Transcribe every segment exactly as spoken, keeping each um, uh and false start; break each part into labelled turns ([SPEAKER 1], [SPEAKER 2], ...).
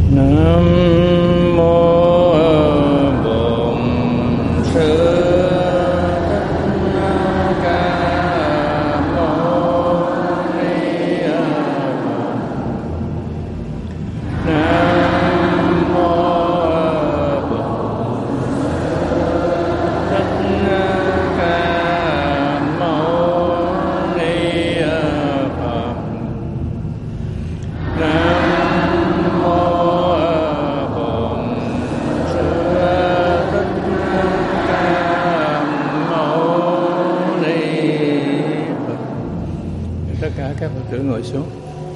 [SPEAKER 1] Nam mô Bổn Sư Thích Ca Mâu Ni Phật. Nam mô Bổn Sư Thích Ca Mâu Ni Phật. Nam mô tất cả các Phật tử ngồi xuống.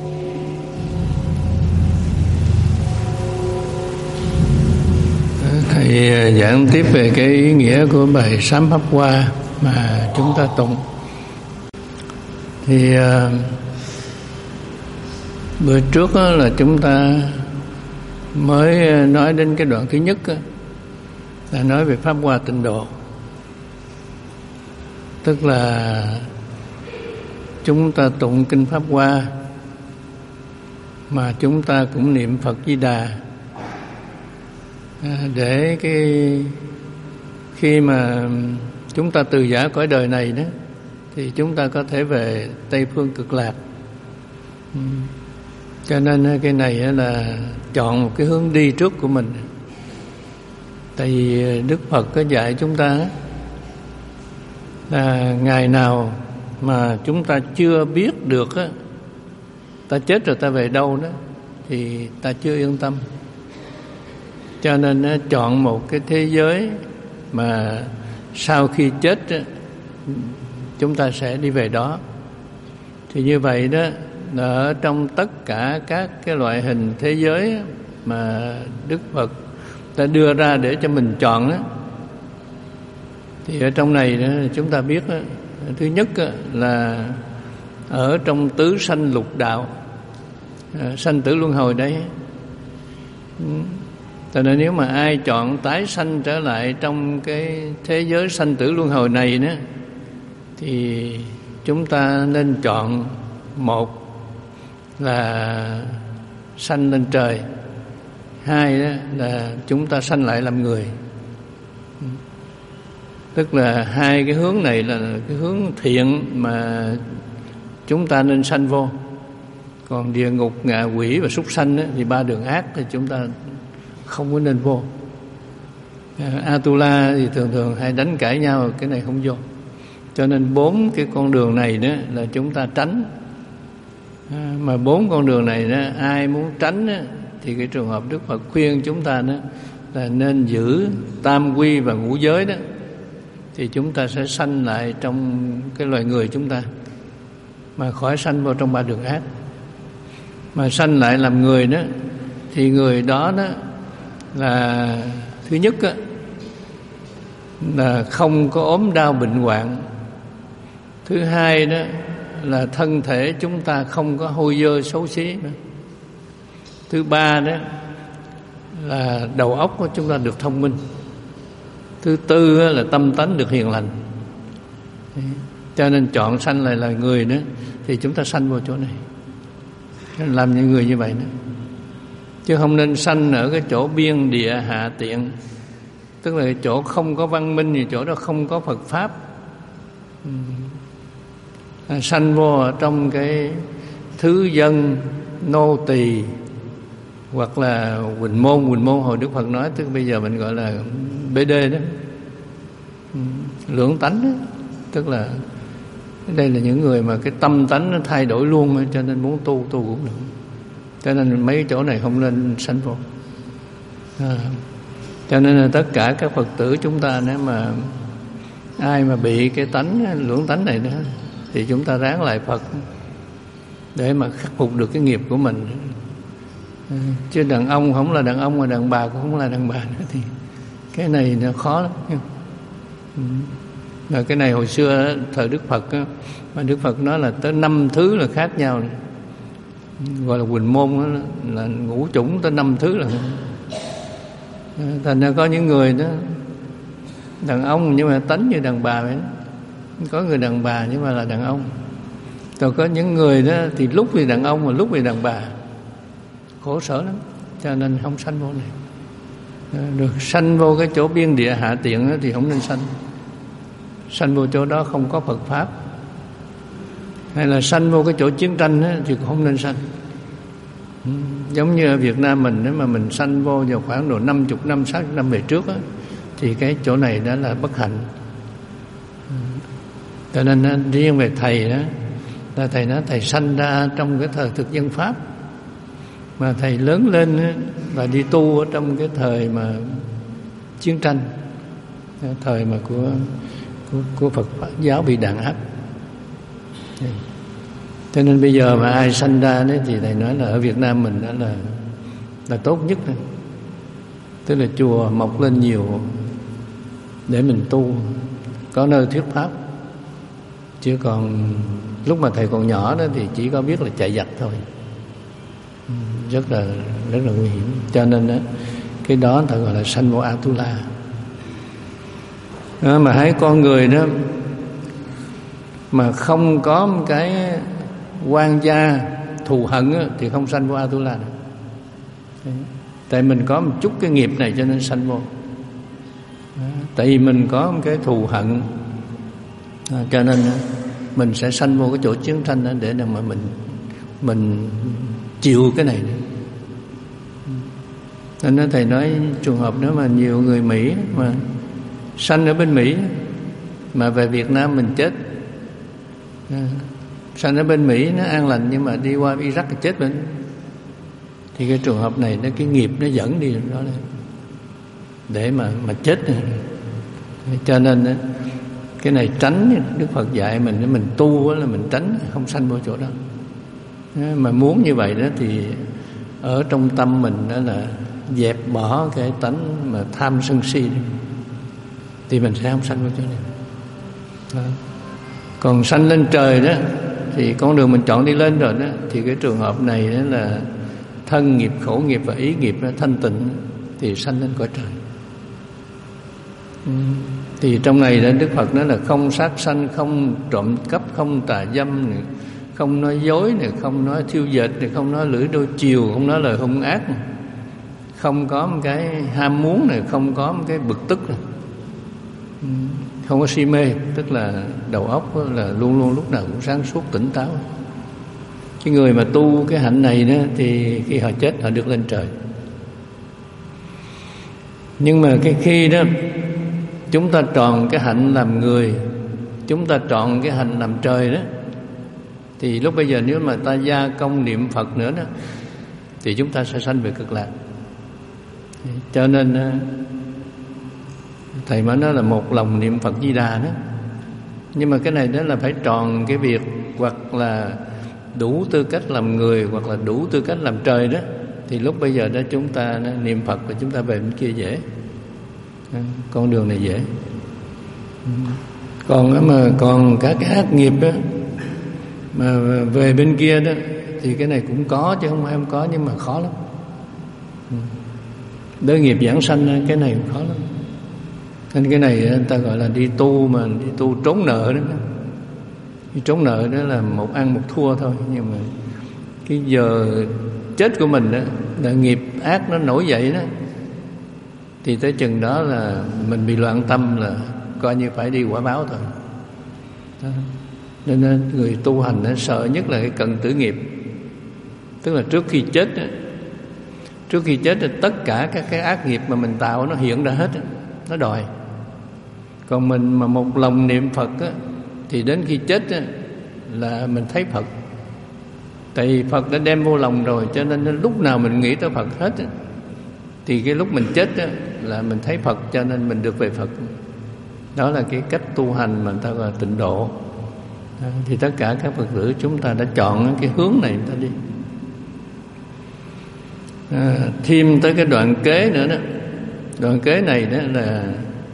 [SPEAKER 1] Thầy giảng tiếp về cái ý nghĩa của bài Sám Pháp Hoa mà chúng ta tụng. Thì uh, bữa trước đó là chúng ta mới nói đến cái đoạn thứ nhất đó, là nói về Pháp Hoa Tịnh Độ. Tức là chúng ta tụng kinh Pháp Hoa mà chúng ta cũng niệm Phật Di Đà, để cái khi mà chúng ta từ giã cõi đời này đó thì chúng ta có thể về Tây Phương Cực Lạc. Cho nên cái này là chọn một cái hướng đi trước của mình. Tại vì Đức Phật có dạy chúng ta là ngày nào mà chúng ta chưa biết được á, ta chết rồi ta về đâu đó, thì ta chưa yên tâm. Cho nên chọn một cái thế giới mà sau khi chết á, chúng ta sẽ đi về đó. Thì như vậy đó, ở trong tất cả các cái loại hình thế giới mà Đức Phật đã đưa ra để cho mình chọn đó, thì ở trong này đó, chúng ta biết đó, thứ nhất là ở trong tứ sanh lục đạo, sanh tử luân hồi đấy. Cho nên nếu mà ai chọn tái sanh trở lại trong cái thế giới sanh tử luân hồi này đó, thì chúng ta nên chọn một là sanh lên trời, hai đó là chúng ta sanh lại làm người. Tức là hai cái hướng này là cái hướng thiện mà chúng ta nên sanh vô. Còn địa ngục, ngạ quỷ và súc sanh đó, thì ba đường ác thì chúng ta không có nên vô. Atula thì thường thường hay đánh cãi nhau, cái này không vô. Cho nên bốn cái con đường này đó là chúng ta tránh. Mà bốn con đường này đó, ai muốn tránh đó, thì cái trường hợp Đức Phật khuyên chúng ta đó là nên giữ tam quy và ngũ giới đó, thì chúng ta sẽ sanh lại trong cái loài người chúng ta, mà khỏi sanh vào trong ba đường ác. Mà sanh lại làm người đó, thì người đó đó là thứ nhất đó, là không có ốm đau bệnh hoạn. Thứ hai đó là thân thể chúng ta không có hôi dơ xấu xí nữa. Thứ ba đó là đầu óc của chúng ta được thông minh. Thứ tư là tâm tánh được hiền lành. Cho nên chọn sanh lại là người nữa, thì chúng ta sanh vào chỗ này, làm những người như vậy nữa. Chứ không nên sanh ở cái chỗ biên địa hạ tiện, tức là cái chỗ không có văn minh, thì chỗ đó không có Phật Pháp. À, sanh vô ở trong cái thứ dân nô tỳ, hoặc là huỳnh môn. Huỳnh môn hồi Đức Phật nói, tức bây giờ mình gọi là bê đê đó, lưỡng tánh đó. Tức là đây là những người mà cái tâm tánh nó thay đổi luôn, cho nên muốn tu tu cũng được. Cho nên mấy cái chỗ này không nên sanh vô. À, cho nên là tất cả các Phật tử chúng ta, nếu mà ai mà bị cái tánh lưỡng tánh này đó, thì chúng ta ráng lại Phật để mà khắc phục được cái nghiệp của mình. À, chứ đàn ông không là đàn ông, mà đàn bà cũng không là đàn bà nữa, thì cái này nó khó lắm. Và cái này hồi xưa thời Đức Phật á, mà Đức Phật nói là tới năm thứ là khác nhau, gọi là huỳnh môn đó, là ngũ chủng tới năm thứ là. Thành ra có những người đó đàn ông nhưng mà tánh như đàn bà vậy đó. Có người đàn bà nhưng mà là đàn ông. Rồi có những người đó thì lúc thì đàn ông mà lúc thì đàn bà, khổ sở lắm. cho nên không sanh vô này. Được sanh vô cái chỗ biên địa hạ tiện thì không nên sanh. Sanh vô chỗ đó không có Phật pháp, hay là sanh vô cái chỗ chiến tranh thì cũng không nên sanh. Giống như ở Việt Nam mình, nếu mà mình sanh vô vào khoảng độ năm mươi năm, sáu mươi năm về trước á, thì cái chỗ này đã là bất hạnh. Cho nên riêng về thầy đó, là thầy nói thầy sanh ra trong cái thời thực dân Pháp, mà thầy lớn lên và đi tu ở trong cái thời mà chiến tranh, thời mà của của, của Phật giáo bị đàn áp. Cho nên bây giờ mà ai sanh ra đấy thì thầy nói là ở Việt Nam mình đó là là tốt nhất đó. Tức là chùa mọc lên nhiều để mình tu, có nơi thuyết pháp. Chứ còn lúc mà thầy còn nhỏ đó thì chỉ có biết là chạy giặc thôi, rất là rất là nguy hiểm. Cho nên đó, cái đó ta gọi là sanh vô Atula. Đó, mà thấy con người đó mà không có một cái oan gia thù hận đó, thì không sanh vô Atula nữa. Tại mình có một chút cái nghiệp này cho nên sanh vô. Đó, tại vì mình có một cái thù hận, à, cho nên mình sẽ sanh vô cái chỗ chiến tranh đó để mà mình mình chịu cái này. Nên đó, thầy nói trường hợp đó mà nhiều người Mỹ mà sanh ở bên Mỹ mà về Việt Nam mình chết, à, sanh ở bên Mỹ nó an lành nhưng mà đi qua Iraq thì chết bên, thì cái trường hợp này nó cái nghiệp nó dẫn đi đó này, để mà mà chết. Cho nên đó, cái này tránh, Đức Phật dạy mình mình tu là mình tránh không sanh vô chỗ đó. Mà muốn như vậy đó thì ở trong tâm mình đó là dẹp bỏ cái tánh mà tham sân si, thì mình sẽ không sanh vô chỗ này. Đó. Còn sanh lên trời đó thì con đường mình chọn đi lên rồi đó, thì cái trường hợp này đó là thân nghiệp, khổ nghiệp và ý nghiệp đó, thanh tịnh thì sanh lên cõi trời. Ừ. Thì trong này đó Đức Phật nói là không sát sanh, không trộm cắp, không tà dâm này, không nói dối này, không nói thiêu dệt này, không nói lưỡi đôi chiều, không nói lời hung ác này, không có một cái ham muốn này, không có một cái bực tức này, không có si mê, tức là đầu óc là luôn luôn lúc nào cũng sáng suốt tỉnh táo. Cái người mà tu cái hạnh này đó thì khi họ chết họ được lên trời. Nhưng mà cái khi đó chúng ta tròn cái hạnh làm người, chúng ta tròn cái hạnh làm trời đó, thì lúc bây giờ nếu mà ta gia công niệm Phật nữa đó thì chúng ta sẽ sanh về cực lạc. Cho nên thầy mới nói là một lòng niệm Phật Di Đà đó. Nhưng mà cái này đó là phải tròn cái việc, hoặc là đủ tư cách làm người, hoặc là đủ tư cách làm trời đó, thì lúc bây giờ đó chúng ta niệm Phật và chúng ta về bên kia dễ. Con đường này dễ. Còn mà còn các cái ác nghiệp đó mà về bên kia đó thì cái này cũng có chứ không phải không có, nhưng mà khó lắm. Đối nghiệp giảng sanh cái này cũng khó lắm. Nên cái này người ta gọi là đi tu, mà đi tu trốn nợ đó. Đi trốn nợ đó là một ăn một thua thôi. Nhưng mà cái giờ chết của mình đó là nghiệp ác nó nổi dậy đó, thì tới chừng đó là mình bị loạn tâm, là coi như phải đi quả báo thôi. Đó. Nên người tu hành nó sợ nhất là cái cận tử nghiệp. Tức là trước khi chết đó, trước khi chết thì tất cả các cái ác nghiệp mà mình tạo nó hiện ra hết, nó đòi. Còn mình mà một lòng niệm Phật á, thì đến khi chết á, là mình thấy Phật. Tại vì Phật đã đem vô lòng rồi, cho nên lúc nào mình nghĩ tới Phật hết á, thì cái lúc mình chết á, là mình thấy Phật, cho nên mình được về Phật. Đó là cái cách tu hành mà người ta gọi là tịnh độ. Đó, thì tất cả các Phật tử chúng ta đã chọn cái hướng này người ta đi. À, thêm tới cái đoạn kế nữa đó. Đoạn kế này đó là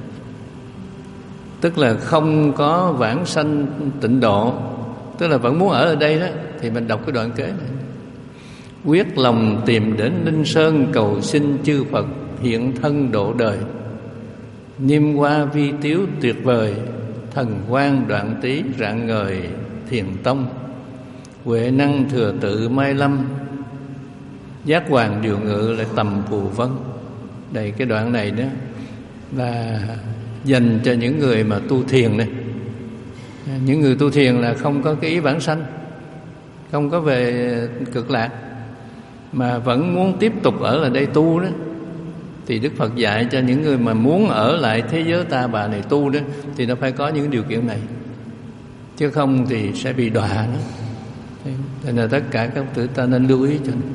[SPEAKER 1] tức là không có vãng sanh tịnh độ, tức là vẫn muốn ở ở đây đó, thì mình đọc cái đoạn kế này. Quyết lòng tìm đến Linh Sơn, cầu xin chư Phật hiện thân độ đời. Niêm hoa vi tiếu tuyệt vời, thần quang đoạn tí rạng ngời thiền tông. Huệ năng thừa tự mai lâm, giác hoàng điều ngự lại tầm phù vân. Đây cái đoạn này đó là dành cho những người mà tu thiền này. Những người tu thiền là không có cái ý vãng sanh, không có về cực lạc, mà vẫn muốn tiếp tục ở lại đây tu đó, thì Đức Phật dạy cho những người mà muốn ở lại thế giới ta bà này tu đó, thì nó phải có những điều kiện này, chứ không thì sẽ bị đọa đó. Thế nên là tất cả các tử ta nên lưu ý cho nó.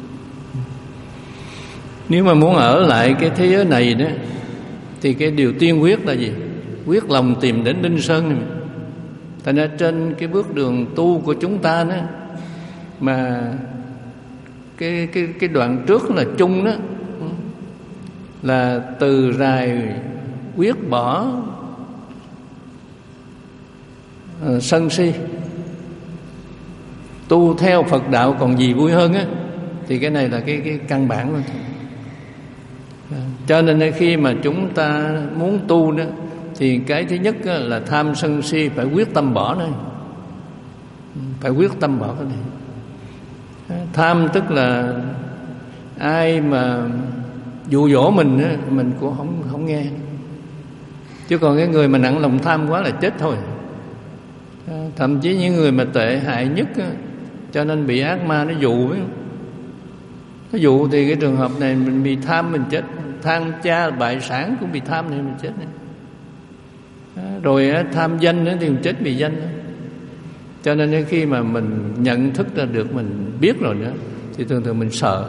[SPEAKER 1] Nếu mà muốn ở lại cái thế giới này đó, thì cái điều tiên quyết là gì? Quyết lòng tìm đến Đinh Sơn này. Thành ra trên cái bước đường tu của chúng ta đó, mà cái cái cái đoạn trước là chung đó, là từ rài quyết bỏ uh, sân si, tu theo Phật đạo còn gì vui hơn á, thì cái này là cái cái căn bản luôn. Cho nên khi mà chúng ta muốn tu đó, thì cái thứ nhất là tham sân si phải quyết tâm bỏ nó, phải quyết tâm bỏ cái này. Tham tức là ai mà dụ dỗ mình á, mình cũng không không nghe. Chứ còn cái người mà nặng lòng tham quá là chết thôi. Thậm chí những người mà tệ hại nhất á, cho nên bị ác ma nó dụ ấy. Nó dụ thì cái trường hợp này mình bị tham mình chết. Tham cha bại sản cũng bị tham này mình chết này. Rồi tham danh nữa thì mình chết bị danh nữa. Cho nên khi mà mình nhận thức ra được, mình biết rồi nữa, thì thường thường mình sợ.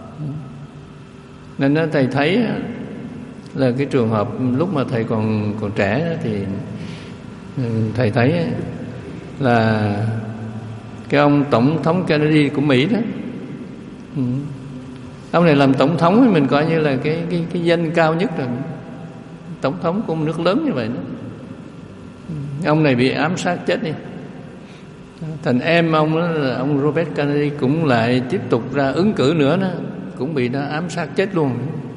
[SPEAKER 1] Nên đó, thầy thấy là cái trường hợp lúc mà thầy còn còn trẻ thì thầy thấy là cái ông tổng thống Kennedy của Mỹ đó, ông này làm tổng thống thì mình coi như là cái cái cái danh cao nhất rồi, tổng thống của một nước lớn như vậy đó. Ông này bị ám sát chết đi. Thành em ông đó là ông Robert Kennedy cũng lại tiếp tục ra ứng cử nữa đó, cũng bị nó ám sát chết luôn.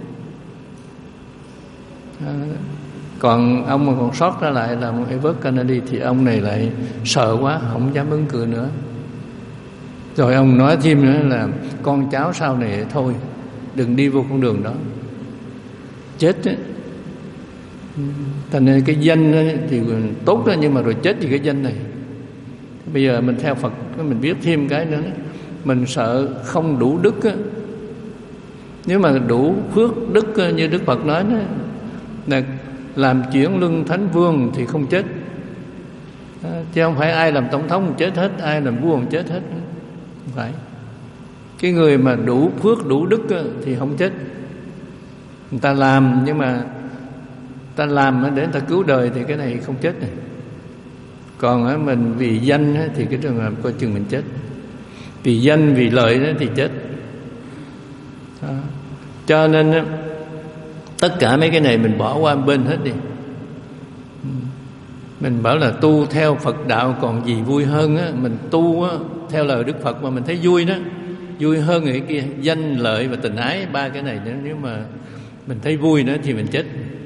[SPEAKER 1] À, còn ông mà còn sót ra lại là một Edward Kennedy, thì ông này lại sợ quá, không dám ứng cử nữa. Rồi ông nói thêm nữa là con cháu sau này thôi, đừng đi vô con đường đó, chết ấy. Thành nên cái danh thì tốt đó, nhưng mà rồi chết vì cái danh này. Bây giờ mình theo Phật, mình biết thêm cái nữa đó. Mình sợ không đủ đức á. Nếu mà đủ phước đức như Đức Phật nói đó, là làm chuyển luân thánh vương thì không chết. Chứ không phải ai làm tổng thống chết hết, ai làm vua chết hết. Không phải. Cái người mà đủ phước đủ đức á, thì không chết. Người ta làm, nhưng mà ta làm để người ta cứu đời thì cái này không chết này. Còn mình vì danh thì cái trường hợp coi chừng mình chết. Vì danh, vì lợi thì chết. Đó. Cho nên tất cả mấy cái này mình bỏ qua bên hết đi. Mình bảo là tu theo Phật đạo còn gì vui hơn á. Mình tu á, theo lời Đức Phật mà mình thấy vui đó, vui hơn người kia. Danh, lợi và tình ái, ba cái này nữa, nếu mà mình thấy vui nữa thì mình chết.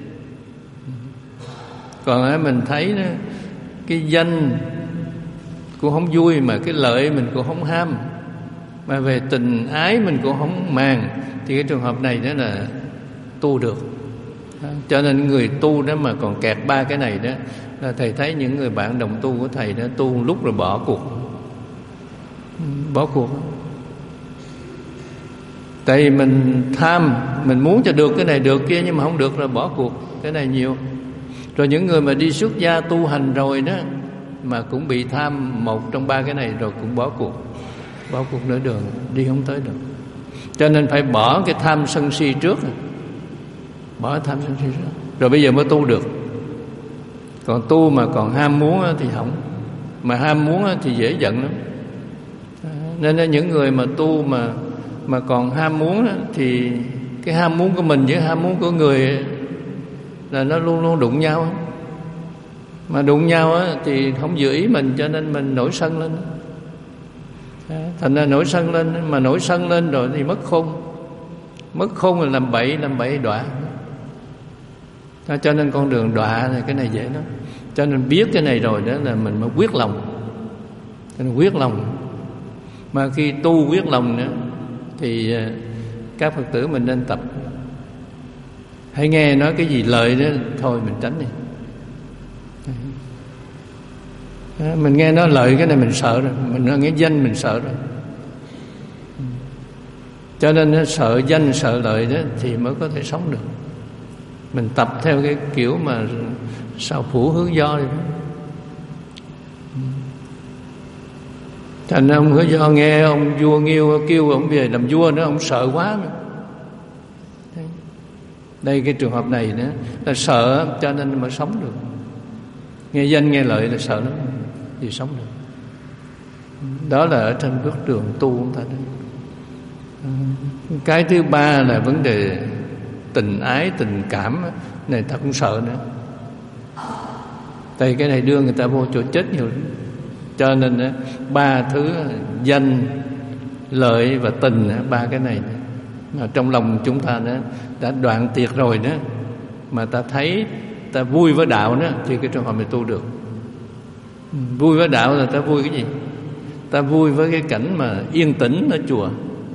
[SPEAKER 1] Còn á, mình thấy đó, cái danh cũng không vui, mà cái lợi mình cũng không ham, mà về tình ái mình cũng không màng, thì cái trường hợp này đó là tu được. Cho nên người tu đó mà còn kẹt ba cái này đó, là thầy thấy những người bạn đồng tu của thầy đó tu lúc rồi bỏ cuộc, bỏ cuộc. Tại vì mình tham, mình muốn cho được cái này được kia, nhưng mà không được rồi bỏ cuộc. Cái này nhiều. Rồi những người mà đi xuất gia tu hành rồi đó, mà cũng bị tham một trong ba cái này rồi cũng bỏ cuộc, bỏ cuộc nửa đường, đi không tới được. Cho nên phải bỏ cái tham sân si trước, bỏ tham sân si trước, rồi bây giờ mới tu được. Còn tu mà còn ham muốn thì không, mà ham muốn thì dễ giận lắm. Nên những người mà tu mà mà còn ham muốn thì cái ham muốn của mình với ham muốn của người là nó luôn luôn đụng nhau. Mà đụng nhau thì không vừa ý mình, cho nên mình nổi sân lên. Thành ra nổi sân lên, mà nổi sân lên rồi thì mất khôn. Mất khôn là làm bậy, làm bậy đọa. Cho nên con đường đọa là cái này dễ lắm. Cho nên biết cái này rồi đó là mình mới quyết lòng. Cho nên quyết lòng. Mà khi tu quyết lòng nữa thì các Phật tử mình nên tập. Hãy nghe nói cái gì lợi đó thôi mình tránh đi. Mình nghe nói lợi cái này mình sợ rồi, mình nghe danh mình sợ rồi. Cho nên sợ danh sợ lợi đó thì mới có thể sống được. Mình tập theo cái kiểu mà sao phủ hướng do đi. Thành ông Hứa Do nghe ông vua Nghiêu kêu ông về làm vua nữa, ông sợ quá mà. Đây cái trường hợp này nữa là sợ cho nên mới sống được. Nghe danh nghe lợi là sợ lắm thì sống được. Đó là ở trên bước đường tu của ta đó. Cái thứ ba là vấn đề tình ái, tình cảm này ta cũng sợ nữa. Tại cái này đưa người ta vô chỗ chết nhiều lắm. Cho nên ba thứ danh, lợi và tình, ba cái này mà trong lòng chúng ta đó đã đoạn tiệt rồi đó, mà ta thấy ta vui với đạo đó thì cái trường hợp này tu được. Vui với đạo là ta vui cái gì? Ta vui với cái cảnh mà yên tĩnh ở chùa.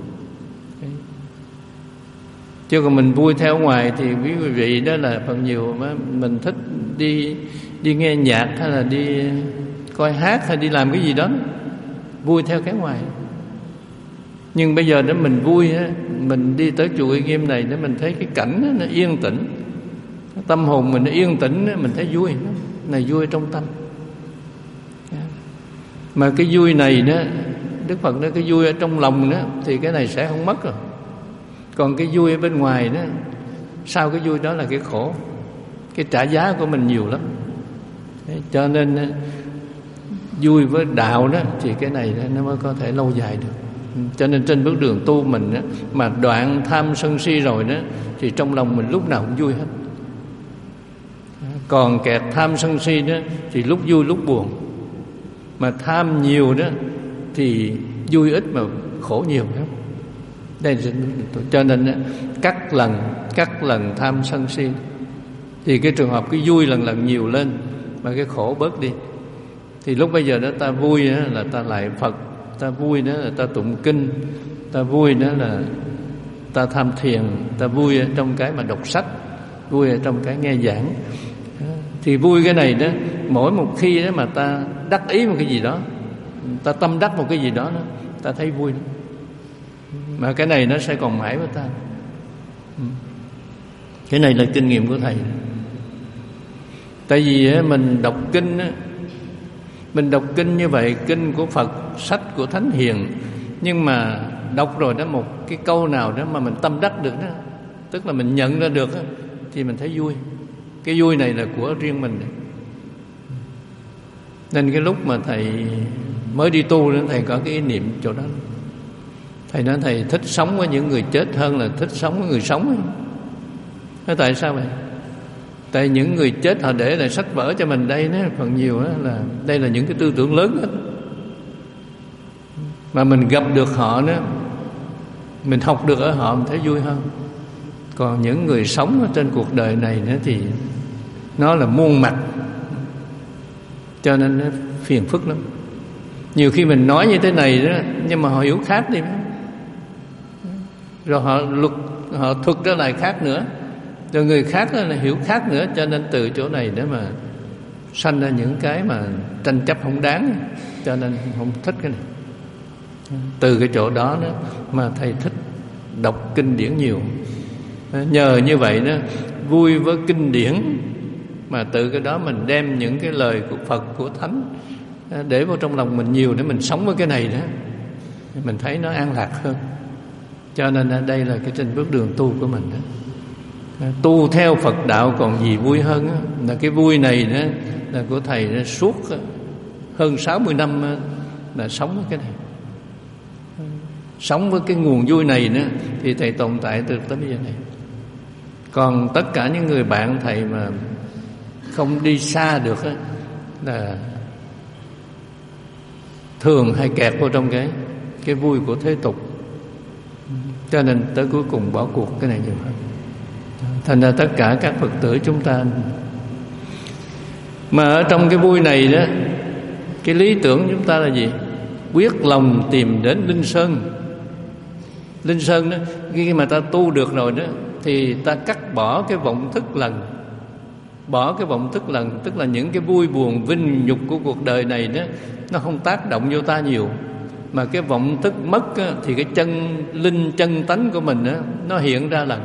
[SPEAKER 1] Chứ còn mình vui theo ngoài thì quý vị đó là phần nhiều mà mình thích đi đi nghe nhạc hay là đi coi hát hay đi làm cái gì đó, vui theo cái ngoài. Nhưng bây giờ đó mình vui á, mình đi tới chùa Uy Nghiêm này để mình thấy cái cảnh đó, nó yên tĩnh, tâm hồn mình nó yên tĩnh, mình thấy vui. Này vui trong tâm. Mà cái vui này đó, Đức Phật nói cái vui ở trong lòng đó thì cái này sẽ không mất rồi. Còn cái vui ở bên ngoài đó, sau cái vui đó là cái khổ, cái trả giá của mình nhiều lắm. Cho nên vui với đạo đó thì cái này nó mới có thể lâu dài được. Cho nên trên bước đường tu mình đó, mà đoạn tham sân si rồi đó thì trong lòng mình lúc nào cũng vui hết. Còn kẹt tham sân si đó thì lúc vui lúc buồn. Mà tham nhiều đó thì vui ít mà khổ nhiều lắm. Đây là cho nên cắt lần cắt lần tham sân si thì cái trường hợp cái vui lần lần nhiều lên mà cái khổ bớt đi. Thì lúc bây giờ đó ta vui đó là ta lại Phật, ta vui đó là ta tụng kinh, ta vui đó là ta tham thiền, ta vui ở trong cái mà đọc sách, vui ở trong cái nghe giảng. Thì vui cái này đó, mỗi một khi đó mà ta đắc ý một cái gì đó, ta tâm đắc một cái gì đó, đó ta thấy vui đó. Mà cái này nó sẽ còn mãi với ta. Cái này là kinh nghiệm của thầy. Tại vì mình đọc kinh á, mình đọc kinh như vậy, kinh của Phật, sách của Thánh Hiền, nhưng mà đọc rồi đó một cái câu nào đó mà mình tâm đắc được đó, tức là mình nhận ra được đó, thì mình thấy vui. Cái vui này là của riêng mình. Nên cái lúc mà thầy mới đi tu đó, thầy có cái ý niệm chỗ đó. Thầy nói thầy thích sống với những người chết hơn là thích sống với người sống. Nói tại sao vậy? Tại những người chết họ để lại sách vở cho mình đây đó, phần nhiều đó là đây là những cái tư tưởng lớn hết. Mà mình gặp được họ đó, mình học được ở họ mình thấy vui hơn. Còn những người sống ở trên cuộc đời này nữa thì nó là muôn mặt, cho nên nó phiền phức lắm. Nhiều khi mình nói như thế này đó, nhưng mà họ hiểu khác đi, rồi họ luật họ thuật ra lại khác nữa, rồi người khác là hiểu khác nữa. Cho nên từ chỗ này để mà sanh ra những cái mà tranh chấp không đáng, cho nên không thích cái này. Từ cái chỗ đó, đó mà thầy thích đọc kinh điển nhiều. Nhờ như vậy đó, vui với kinh điển, mà từ cái đó mình đem những cái lời của Phật, của Thánh để vào trong lòng mình nhiều, để mình sống với cái này đó, mình thấy nó an lạc hơn. Cho nên đây là cái trên bước đường tu của mình đó. Tu theo Phật đạo còn gì vui hơn đó. Là cái vui này đó là của thầy đó, suốt hơn sáu mươi năm là sống với cái này, sống với cái nguồn vui này nữa, thì thầy tồn tại từ tới bây giờ này. Còn tất cả những người bạn thầy mà không đi xa được đó, là thường hay kẹt vào trong cái cái vui của thế tục, cho nên tới cuối cùng bỏ cuộc cái này nhiều hơn. Thành ra tất cả các Phật tử chúng ta mà ở trong cái vui này đó, cái lý tưởng chúng ta là gì? Quyết lòng tìm đến Linh Sơn. Linh Sơn đó, khi mà ta tu được rồi đó thì ta cắt bỏ cái vọng thức lần. Bỏ cái vọng thức lần tức là những cái vui buồn vinh nhục của cuộc đời này đó, nó không tác động vô ta nhiều. Mà cái vọng thức mất á, thì cái chân linh chân tánh của mình á, nó hiện ra lần.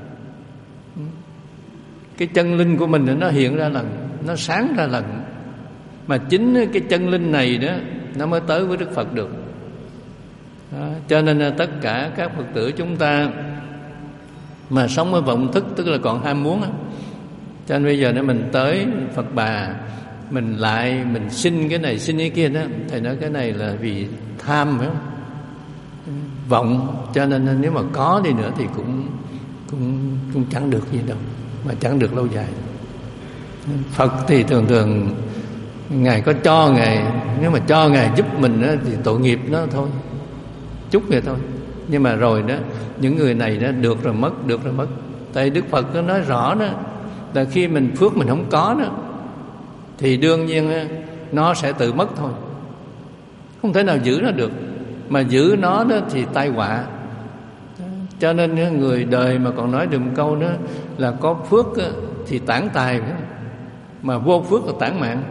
[SPEAKER 1] Cái chân linh của mình á, nó hiện ra lần, nó sáng ra lần. Mà chính cái chân linh này đó nó mới tới với Đức Phật được. Đó, cho nên là tất cả các Phật tử chúng ta mà sống ở vọng thức, tức là còn ham muốn á, cho nên bây giờ nếu mình tới Phật Bà, mình lại mình xin cái này xin cái kia đó, thầy nói cái này là vì tham, phải không? Vọng. Cho nên nếu mà có đi nữa thì cũng cũng cũng chẳng được gì đâu, mà chẳng được lâu dài. Phật thì thường thường Ngài có cho Ngài, nếu mà cho Ngài giúp mình đó, thì tội nghiệp nó thôi, chút vậy thôi. Nhưng mà rồi đó, những người này đó được rồi mất, được rồi mất. Tại Đức Phật có nói rõ đó là khi mình phước mình không có đó thì đương nhiên nó sẽ tự mất thôi, không thể nào giữ nó được. Mà giữ nó đó thì tai họa. Cho nên người đời mà còn nói được một câu đó là có phước thì tản tài, mà vô phước là tản mạng.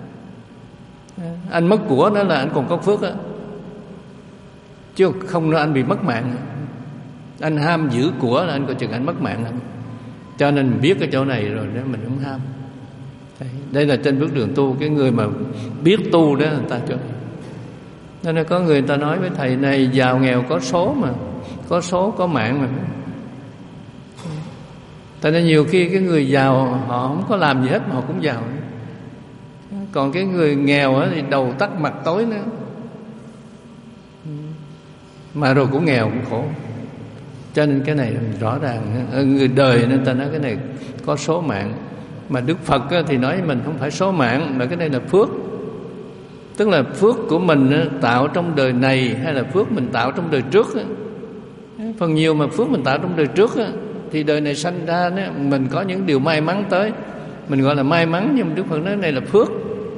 [SPEAKER 1] Anh mất của đó là anh còn có phước á, chứ không nữa anh bị mất mạng. Anh ham giữ của là anh coi chừng anh mất mạng anh. Cho nên mình biết cái chỗ này rồi đó, mình không ham. Đây là trên bước đường tu. Cái người mà biết tu đó người ta cho. Nên là có người ta nói với thầy này, giàu nghèo có số mà, có số có mạng mà. Tại nên nhiều khi cái người giàu họ không có làm gì hết mà họ cũng giàu. Còn cái người nghèo thì đầu tắt mặt tối nữa, mà rồi cũng nghèo cũng khổ. Cho nên cái này rõ ràng, người đời nên ta nói cái này có số mạng. Mà Đức Phật thì nói mình không phải số mạng, mà cái này là phước. Tức là phước của mình tạo trong đời này hay là phước mình tạo trong đời trước. Phần nhiều mà phước mình tạo trong đời trước thì đời này sanh ra mình có những điều may mắn tới, mình gọi là may mắn. Nhưng mà Đức Phật nói này là phước,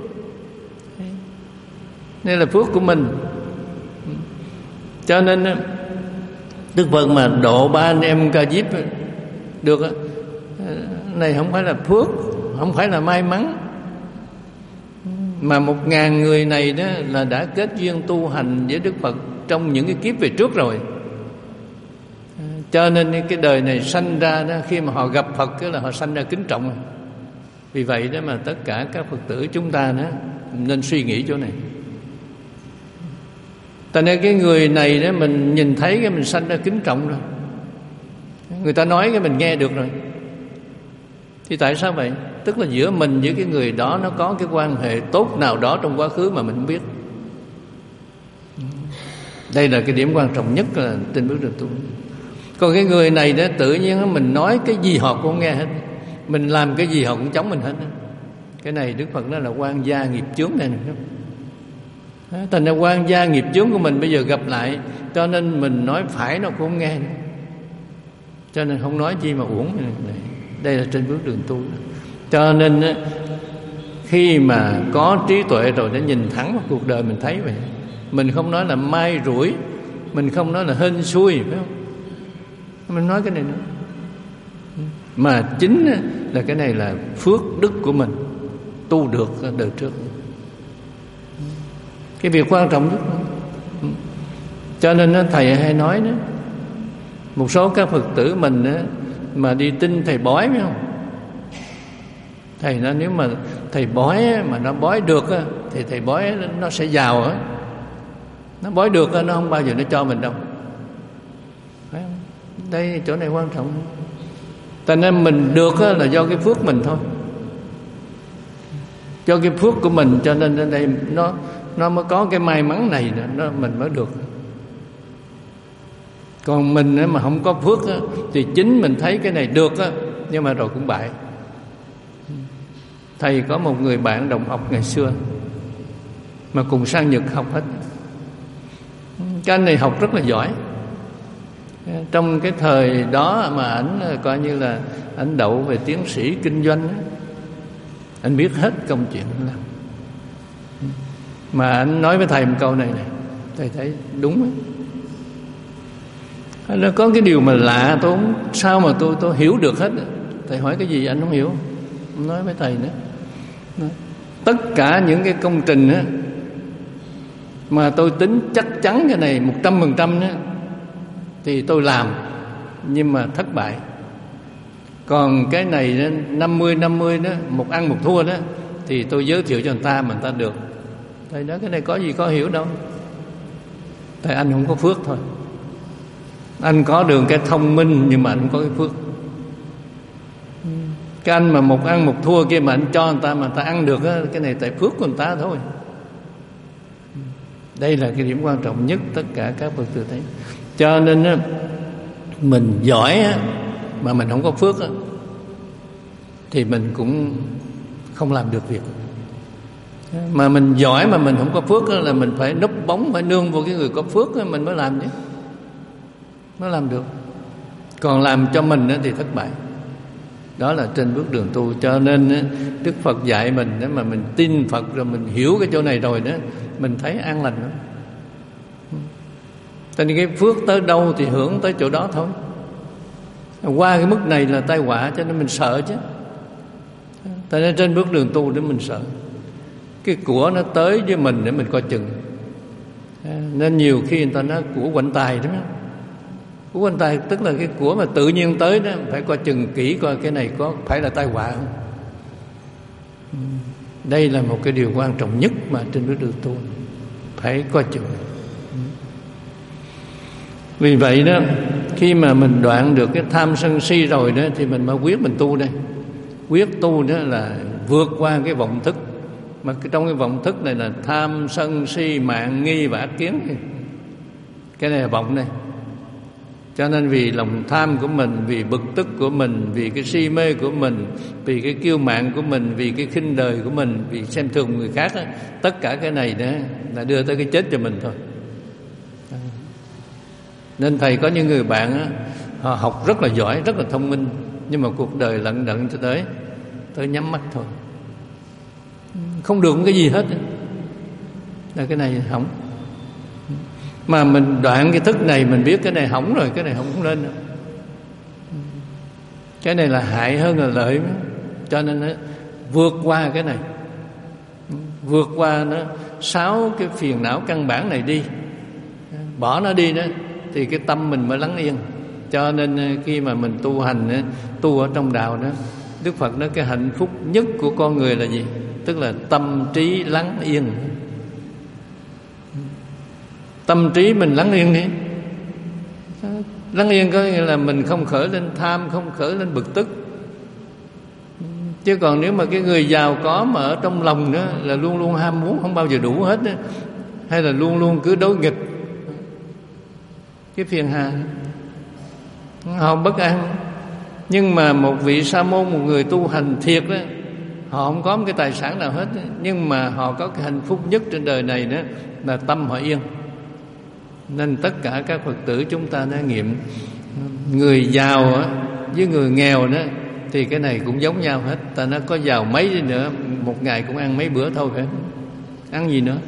[SPEAKER 1] đây là phước của mình. Cho nên Đức Phật mà độ ba anh em Ca Diếp được, này không phải là phước, không phải là may mắn, mà một ngàn người này đó là đã kết duyên tu hành với Đức Phật trong những cái kiếp về trước rồi. Cho nên cái đời này sanh ra đó, khi mà họ gặp Phật là họ sanh ra kính trọng. Vì vậy đó mà tất cả các Phật tử chúng ta đó nên suy nghĩ chỗ này. Tại nên cái người này đó mình nhìn thấy cái mình sanh ra kính trọng rồi, người ta nói cái mình nghe được rồi. Thì tại sao vậy? Tức là giữa mình với cái người đó nó có cái quan hệ tốt nào đó trong quá khứ mà mình không biết. Đây là cái điểm quan trọng nhất là trên bước đường tu. Còn cái người này đó tự nhiên mình nói cái gì họ cũng không nghe hết, mình làm cái gì họ cũng chống mình hết. Cái này Đức Phật nói là quan gia nghiệp chướng này nè. Thành ra quan gia nghiệp chướng của mình bây giờ gặp lại, cho nên mình nói phải nó cũng không nghe nữa. Cho nên không nói chi mà uổng. Đây là trên bước đường tu. Cho nên khi mà có trí tuệ rồi để nhìn thẳng vào cuộc đời mình thấy vậy. Mình không nói là may rủi, mình không nói là hên xui, phải không? Mình nói cái này nữa. Mà chính là cái này là phước đức của mình tu được đời trước. Cái việc quan trọng nhất. Cho nên thầy hay nói đó, một số các Phật tử mình đó, mà đi tin thầy bói, phải không? Thầy nói nếu mà thầy bói mà nó bói được thì thầy bói nó sẽ giàu á. Nó bói được nó không bao giờ nó cho mình đâu. Phải không? Đây chỗ này quan trọng. Tại nên mình được là do cái phước mình thôi, do cái phước của mình, cho nên ở đây nó nó mới có cái may mắn này nữa, nó mình mới được. Còn mình mà không có phước thì chính mình thấy cái này được nhưng mà rồi cũng bại. Thầy có một người bạn đồng học ngày xưa mà cùng sang Nhật học hết. Cái anh này học rất là giỏi. Trong cái thời đó mà ảnh coi như là ảnh đậu về tiến sĩ kinh doanh, anh biết hết công chuyện anh làm. Mà anh nói với thầy một câu này này, thầy thấy đúng ấy. Nó có cái điều mà lạ, tôi không sao mà tôi tôi hiểu được hết. Thầy hỏi cái gì anh không hiểu, không nói với thầy nữa. Nói. Tất cả những cái công trình á, mà tôi tính chắc chắn cái này một trăm phần trăm thì tôi làm, nhưng mà thất bại. Còn cái này năm mươi năm mươi đó, một ăn một thua đó, thì tôi giới thiệu cho người ta mà người ta được. Thầy nói cái này có gì có hiểu đâu. Thầy anh không có phước thôi. Anh có được cái thông minh nhưng mà anh không có cái phước. Cái anh mà một ăn một thua kia mà anh cho người ta mà người ta ăn được á, cái này tại phước của người ta thôi. Đây là cái điểm quan trọng nhất tất cả các Phật tử thấy. Cho nên á, mình giỏi á, mà mình không có phước á, thì mình cũng không làm được việc. Mà mình giỏi mà mình không có phước á, là mình phải núp bóng, phải nương vào cái người có phước á, mình mới làm chứ, mới làm được. Còn làm cho mình á, thì thất bại. Đó là trên bước đường tu. Cho nên á, Đức Phật dạy mình á, mà mình tin Phật rồi mình hiểu cái chỗ này rồi đó, mình thấy an lành lắm. Tại vì cái phước tới đâu thì hưởng tới chỗ đó thôi. Qua cái mức này là tai họa, cho nên mình sợ chứ. Tại nên trên bước đường tu để mình sợ cái của nó tới với mình để mình coi chừng. Nên nhiều khi người ta nói của quạnh tài đó. Của quạnh tài tức là cái của mà tự nhiên tới đó, phải coi chừng kỹ coi cái này có phải là tai họa không. Đây là một cái điều quan trọng nhất mà trên bước đường tu phải coi chừng. Vì vậy đó, khi mà mình đoạn được cái tham sân si rồi đó, thì mình mới quyết mình tu đây. Quyết tu đó là vượt qua cái vọng thức. Mà trong cái vọng thức này là tham sân si mạn nghi và ác kiến. Cái này là vọng này. Cho nên vì lòng tham của mình, vì bực tức của mình, vì cái si mê của mình, vì cái kiêu mạn của mình, vì cái khinh đời của mình, vì xem thường người khác đó, tất cả cái này đó là đưa tới cái chết cho mình thôi. Nên thầy có những người bạn á, họ học rất là giỏi, rất là thông minh, nhưng mà cuộc đời lận đận cho tới tới nhắm mắt thôi, không được cái gì hết. Là cái này hỏng. Mà mình đoạn cái thức này, mình biết cái này hỏng rồi, cái này không lên nữa. Cái này là hại hơn là lợi. Cho nên nó vượt qua cái này, vượt qua nó sáu cái phiền não căn bản này đi, bỏ nó đi đó, thì cái tâm mình mới lắng yên. Cho nên khi mà mình tu hành, tu ở trong đạo đó, Đức Phật nói cái hạnh phúc nhất của con người là gì? Tức là tâm trí lắng yên. Tâm trí mình lắng yên đi. Lắng yên có nghĩa là mình không khởi lên tham, không khởi lên bực tức. Chứ còn nếu mà cái người giàu có mà ở trong lòng đó là luôn luôn ham muốn, không bao giờ đủ hết đó, hay là luôn luôn cứ đối nghịch, cái phiền hà, họ bất an. Nhưng mà một vị sa môn, một người tu hành thiệt đó, họ không có một cái tài sản nào hết đó, nhưng mà họ có cái hạnh phúc nhất trên đời này đó là tâm họ yên. Nên tất cả các Phật tử chúng ta đã nghiệm, người giàu á, với người nghèo đó thì cái này cũng giống nhau hết. Ta nó có giàu mấy đi nữa, một ngày cũng ăn mấy bữa thôi, phải ăn gì nữa.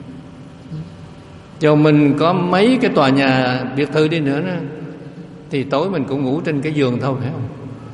[SPEAKER 1] Cho mình có mấy cái tòa nhà biệt thự đi nữa đó, thì tối mình cũng ngủ trên cái giường thôi, phải không?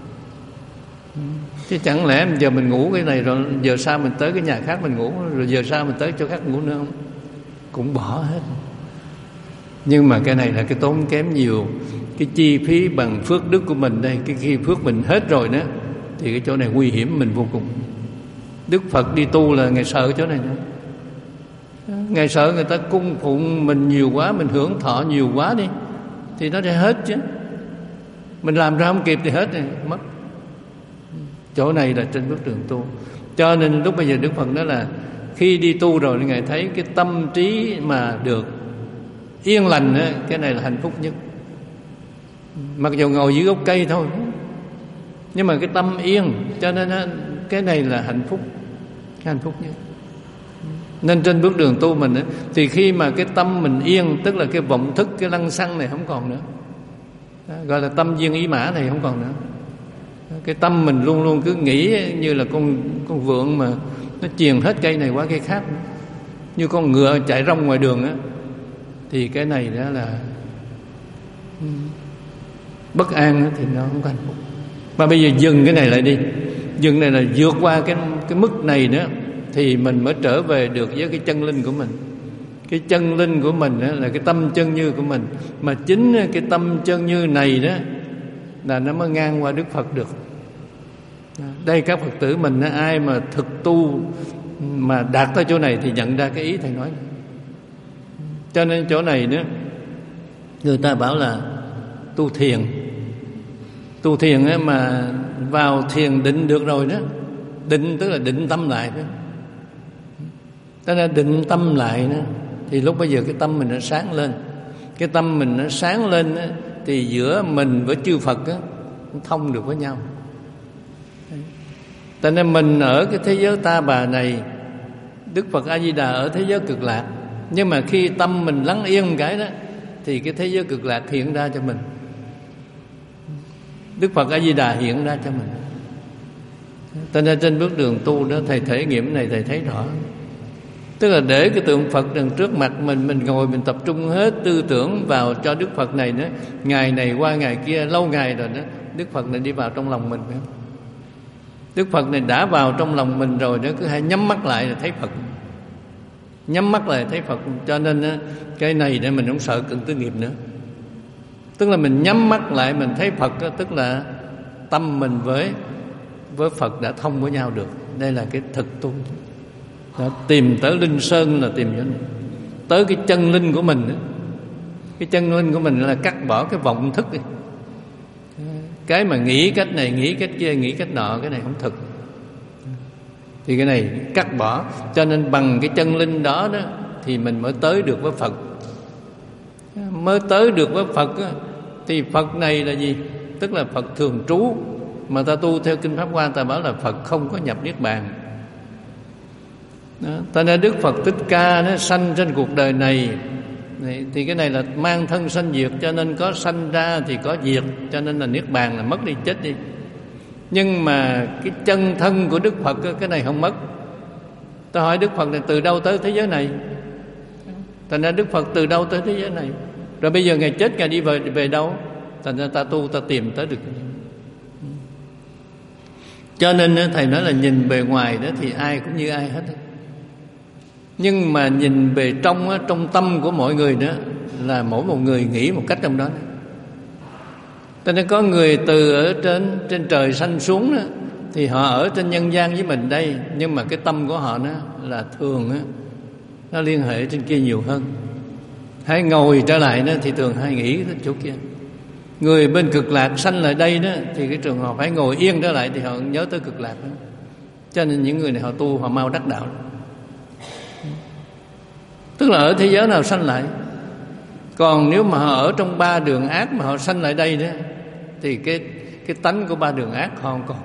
[SPEAKER 1] Chứ chẳng lẽ giờ mình ngủ cái này rồi giờ sau mình tới cái nhà khác mình ngủ, rồi giờ sau mình tới chỗ khác ngủ nữa không? Cũng bỏ hết. Nhưng mà cái này là cái tốn kém nhiều. Cái chi phí bằng phước đức của mình đây, cái khi phước mình hết rồi đó, thì cái chỗ này nguy hiểm mình vô cùng. Đức Phật đi tu là Ngài sợ chỗ này nữa. Ngài sợ người ta cung phụng mình nhiều quá, mình hưởng thọ nhiều quá đi, thì nó sẽ hết chứ. Mình làm ra không kịp thì hết rồi, mất. Chỗ này là trên bước đường tu. Cho nên lúc bây giờ Đức Phật nói là khi đi tu rồi Ngài thấy cái tâm trí mà được yên lành đó, cái này là hạnh phúc nhất. Mặc dù ngồi dưới gốc cây thôi, nhưng mà cái tâm yên, cho nên cái này là hạnh phúc, cái hạnh phúc nhất. Nên trên bước đường tu mình thì khi mà cái tâm mình yên, tức là cái vọng thức, cái lăng xăng này không còn nữa, gọi là tâm viên ý mã này không còn nữa. Cái tâm mình luôn luôn cứ nghĩ như là con con vượn mà nó chuyền hết cây này qua cây khác, như con ngựa chạy rong ngoài đường á, thì cái này đó là Bất an thì nó không có hạnh phúc. Mà bây giờ dừng cái này lại đi, dừng này là vượt qua cái cái mức này nữa thì mình mới trở về được với cái chân linh của mình. Cái chân linh của mình đó là cái tâm chân như của mình, mà chính cái tâm chân như này đó là nó mới ngang qua Đức Phật được. Đây các Phật tử mình, ai mà thực tu mà đạt tới chỗ này thì nhận ra cái ý thầy nói. Cho nên chỗ này nữa người ta bảo là tu thiền. Tu thiền ấy mà vào thiền định được rồi đó, định tức là định tâm lại đó. Tức là định tâm lại đó, thì lúc bây giờ cái tâm mình nó sáng lên. Cái tâm mình nó sáng lên đó, thì giữa mình với chư Phật đó, nó thông được với nhau. Cho nên mình ở cái thế giới ta bà này, Đức Phật A Di Đà ở thế giới cực lạc. Nhưng mà khi tâm mình lắng yên cái đó thì cái thế giới cực lạc hiện ra cho mình, Đức Phật A Di Đà hiện ra cho mình. Cho nên trên bước đường tu đó, thầy thể nghiệm này thầy thấy rõ. Tức là để cái tượng Phật đằng trước mặt mình, mình ngồi mình tập trung hết tư tưởng vào cho Đức Phật này nữa. Ngày này qua ngày kia, lâu ngày rồi đó, Đức Phật này đi vào trong lòng mình. Đức Phật này đã vào trong lòng mình rồi đó, cứ hay nhắm mắt lại là thấy Phật. Nhắm mắt lại thấy Phật. Cho nên cái này để mình không sợ cận tư nghiệp nữa. Tức là mình nhắm mắt lại mình thấy Phật đó, tức là tâm mình với với Phật đã thông với nhau được. Đây là cái thực tu đó. Tìm tới Linh Sơn là tìm chỗ này, tới cái chân linh của mình đó. Cái chân linh của mình là cắt bỏ cái vọng thức đi. Cái mà nghĩ cách này, nghĩ cách kia, nghĩ cách nọ, cái này không thực. Thì cái này cắt bỏ. Cho nên bằng cái chân linh đó đó thì mình mới tới được với Phật. Mới tới được với Phật đó, thì Phật này là gì? Tức là Phật thường trú. Mà ta tu theo Kinh Pháp Hoa ta bảo là Phật không có nhập Niết Bàn. Ta nên Đức Phật Thích Ca nó sanh trên cuộc đời này thì cái này là mang thân sanh diệt. Cho nên có sanh ra thì có diệt. Cho nên là Niết Bàn là mất đi, chết đi. Nhưng mà cái chân thân của Đức Phật cái này không mất. Ta hỏi Đức Phật này từ đâu tới thế giới này? Thành ra Đức Phật từ đâu tới thế giới này? Rồi bây giờ Ngài chết Ngài đi về, về đâu? Thành ra ta tu ta tìm tới được. Cho nên thầy nói là nhìn bề ngoài đó thì ai cũng như ai hết. Nhưng mà nhìn bề trong, trong tâm của mọi người đó là mỗi một người nghĩ một cách trong đó. Cho nên có người từ ở trên trên trời sanh xuống đó, thì họ ở trên nhân gian với mình đây, nhưng mà cái tâm của họ nó là thường đó, nó liên hệ trên kia nhiều hơn. Hãy ngồi trở lại đó thì thường hay nghĩ đến chỗ kia. Người bên cực lạc sanh lại đây đó thì cái trường họ phải ngồi yên trở lại thì họ nhớ tới cực lạc đó. Cho nên những người này họ tu họ mau đắc đạo. Tức là ở thế giới nào sanh lại. Còn nếu mà họ ở trong ba đường ác mà họ sanh lại đây đó thì cái cái tánh của ba đường ác họ không còn.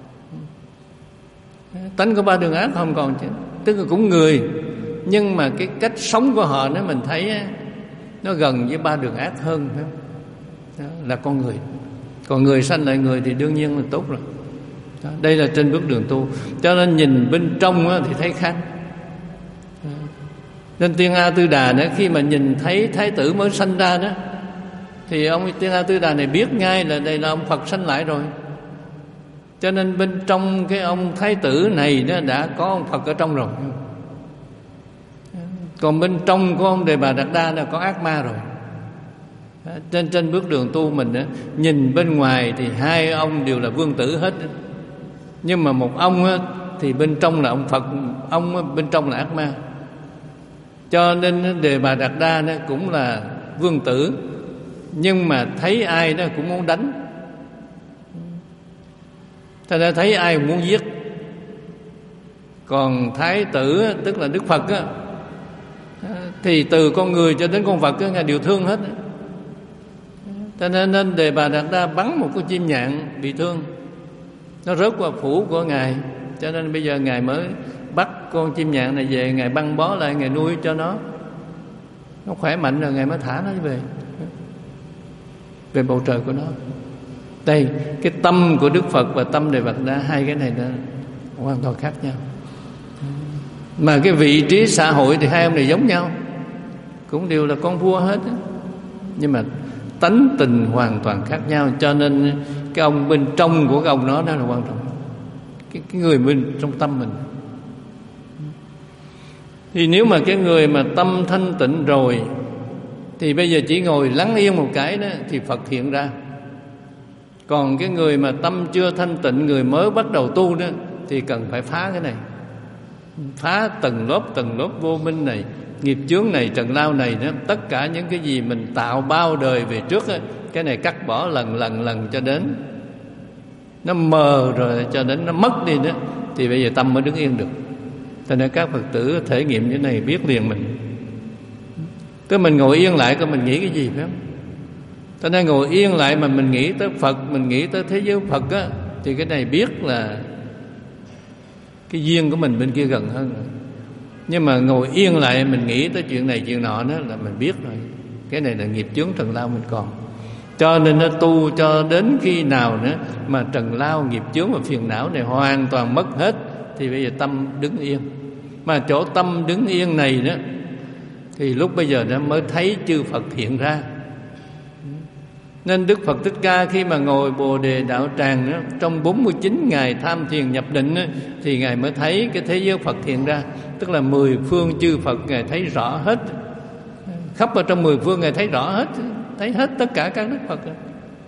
[SPEAKER 1] Tánh của ba đường ác họ không còn chứ. Tức là cũng người, nhưng mà cái cách sống của họ nó mình thấy nó gần với ba đường ác hơn, phải không? Đó, là con người. Còn người sanh lại người thì đương nhiên là tốt rồi. Đó, đây là trên bước đường tu. Cho nên nhìn bên trong thì thấy khác. Đó. Nên Tiên A Tư Đà đó, khi mà nhìn thấy Thái tử mới sanh ra đó thì ông Tiên A Tư Đà này biết ngay là đây là ông Phật sanh lại rồi. Cho nên bên trong cái ông Thái tử này đó đã có ông Phật ở trong rồi. Còn bên trong của ông Đề Bà Đạt Đa là có ác ma rồi. Trên trên bước đường tu mình đó, nhìn bên ngoài thì hai ông đều là vương tử hết. Nhưng mà một ông đó, thì bên trong là ông Phật, ông bên trong là ác ma. Cho nên Đề Bà Đạt Đa đó cũng là vương tử, nhưng mà thấy ai đó cũng muốn đánh. Thật ra thấy ai cũng muốn giết. Còn Thái tử tức là Đức Phật á, thì từ con người cho đến con vật á, Ngài đều thương hết. Cho nên, nên Đề Bà Đạt Đa bắn một con chim nhạn bị thương, nó rớt qua phủ của Ngài. Cho nên bây giờ Ngài mới bắt con chim nhạn này về, Ngài băng bó lại, Ngài nuôi cho nó nó khỏe mạnh rồi Ngài mới thả nó về về bầu trời của nó. Đây, cái tâm của Đức Phật và tâm Đề Bà Đạt Đa, hai cái này nó hoàn toàn khác nhau. Mà cái vị trí xã hội thì hai ông này giống nhau, cũng đều là con vua hết. Nhưng mà tánh tình hoàn toàn khác nhau. Cho nên cái ông bên trong của cái ông đó đó là quan trọng, cái, cái người bên trong tâm mình. Thì nếu mà cái người mà tâm thanh tịnh rồi thì bây giờ chỉ ngồi lắng yên một cái đó thì Phật hiện ra. Còn cái người mà tâm chưa thanh tịnh, người mới bắt đầu tu đó, thì cần phải phá cái này, phá tầng lớp tầng lớp vô minh này, nghiệp chướng này, trần lao này đó. Tất cả những cái gì mình tạo bao đời về trước đó, cái này cắt bỏ lần lần lần cho đến nó mờ rồi, cho đến nó mất đi đó, thì bây giờ tâm mới đứng yên được. Cho nên các Phật tử thể nghiệm như này biết liền mình. Tức mình ngồi yên lại coi mình nghĩ cái gì, phải không? Cho nên ngồi yên lại mà mình nghĩ tới Phật, mình nghĩ tới thế giới Phật á, thì cái này biết là cái duyên của mình bên kia gần hơn rồi. Nhưng mà ngồi yên lại mình nghĩ tới chuyện này chuyện nọ đó là mình biết rồi, cái này là nghiệp chướng trần lao mình còn. Cho nên nó tu cho đến khi nào nữa mà trần lao, nghiệp chướng và phiền não này hoàn toàn mất hết, thì bây giờ tâm đứng yên. Mà chỗ tâm đứng yên này đó thì lúc bây giờ nó mới thấy chư Phật hiện ra. Nên Đức Phật Thích Ca khi mà ngồi Bồ Đề Đạo Tràng đó, trong bốn mươi chín ngày tham thiền nhập định đó, thì Ngài mới thấy cái thế giới Phật hiện ra. Tức là mười phương chư Phật Ngài thấy rõ hết, khắp ở trong mười phương Ngài thấy rõ hết, thấy hết tất cả các Đức Phật đó.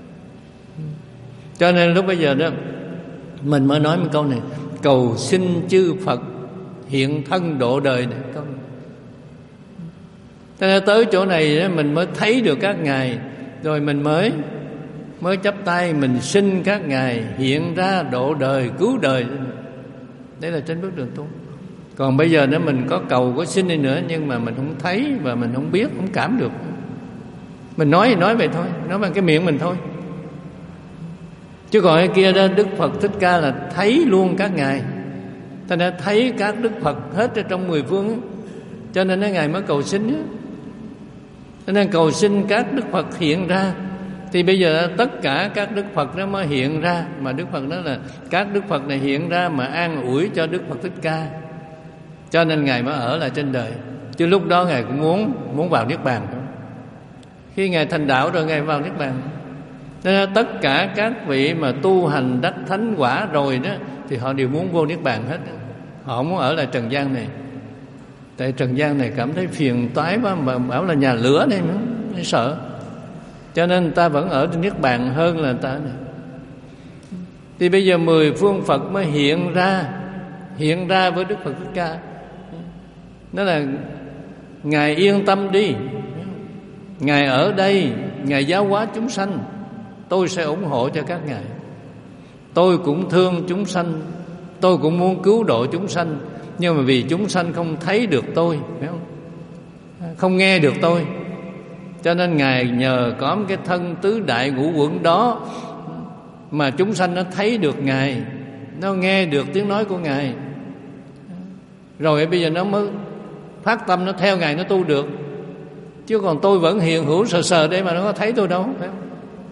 [SPEAKER 1] Cho nên lúc bây giờ đó mình mới nói một câu này: cầu xin chư Phật hiện thân độ đời này. Câu này. Cho nên tới chỗ này đó, mình mới thấy được các ngài, rồi mình mới mới chắp tay mình xin các ngài hiện ra độ đời, cứu đời. Đấy là trên bước đường tu. Còn bây giờ nếu mình có cầu có xin đi nữa, nhưng mà mình không thấy và mình không biết, không cảm được, mình nói thì nói vậy thôi, nói bằng cái miệng mình thôi. Chứ còn cái kia đó, Đức Phật Thích Ca là thấy luôn các ngài, ta đã thấy các Đức Phật hết ở trong mười phương ấy. Cho nên ngài mới cầu xin ấy. Cho nên cầu xin các Đức Phật hiện ra. Thì bây giờ tất cả các Đức Phật đó mới hiện ra. Mà Đức Phật đó là các Đức Phật này hiện ra mà an ủi cho Đức Phật Thích Ca. Cho nên ngài mới ở lại trên đời. Chứ lúc đó ngài cũng muốn muốn vào Niết Bàn. Khi ngài thành đạo rồi ngài vào Niết Bàn. Nên tất cả các vị mà tu hành đắc thánh quả rồi đó, thì họ đều muốn vô Niết Bàn hết. Họ không muốn ở lại trần gian này. Tại trần gian này cảm thấy phiền toái quá, mà bảo là nhà lửa đây nữa, mới sợ. Cho nên ta vẫn ở trên Niết Bàn hơn là ta này. Thì bây giờ mười phương Phật mới hiện ra, hiện ra với Đức Phật Thích Ca. Đó là ngài yên tâm đi, ngài ở đây, ngài giáo hóa chúng sanh, tôi sẽ ủng hộ cho các ngài. Tôi cũng thương chúng sanh, tôi cũng muốn cứu độ chúng sanh, nhưng mà vì chúng sanh không thấy được tôi, phải không? Không nghe được tôi, cho nên ngài nhờ có một cái thân tứ đại ngũ quẩn đó mà chúng sanh nó thấy được ngài, nó nghe được tiếng nói của ngài, rồi bây giờ nó mới phát tâm, nó theo ngài, nó tu được. Chứ còn tôi vẫn hiện hữu sờ sờ đây mà nó có thấy tôi đâu, phải không?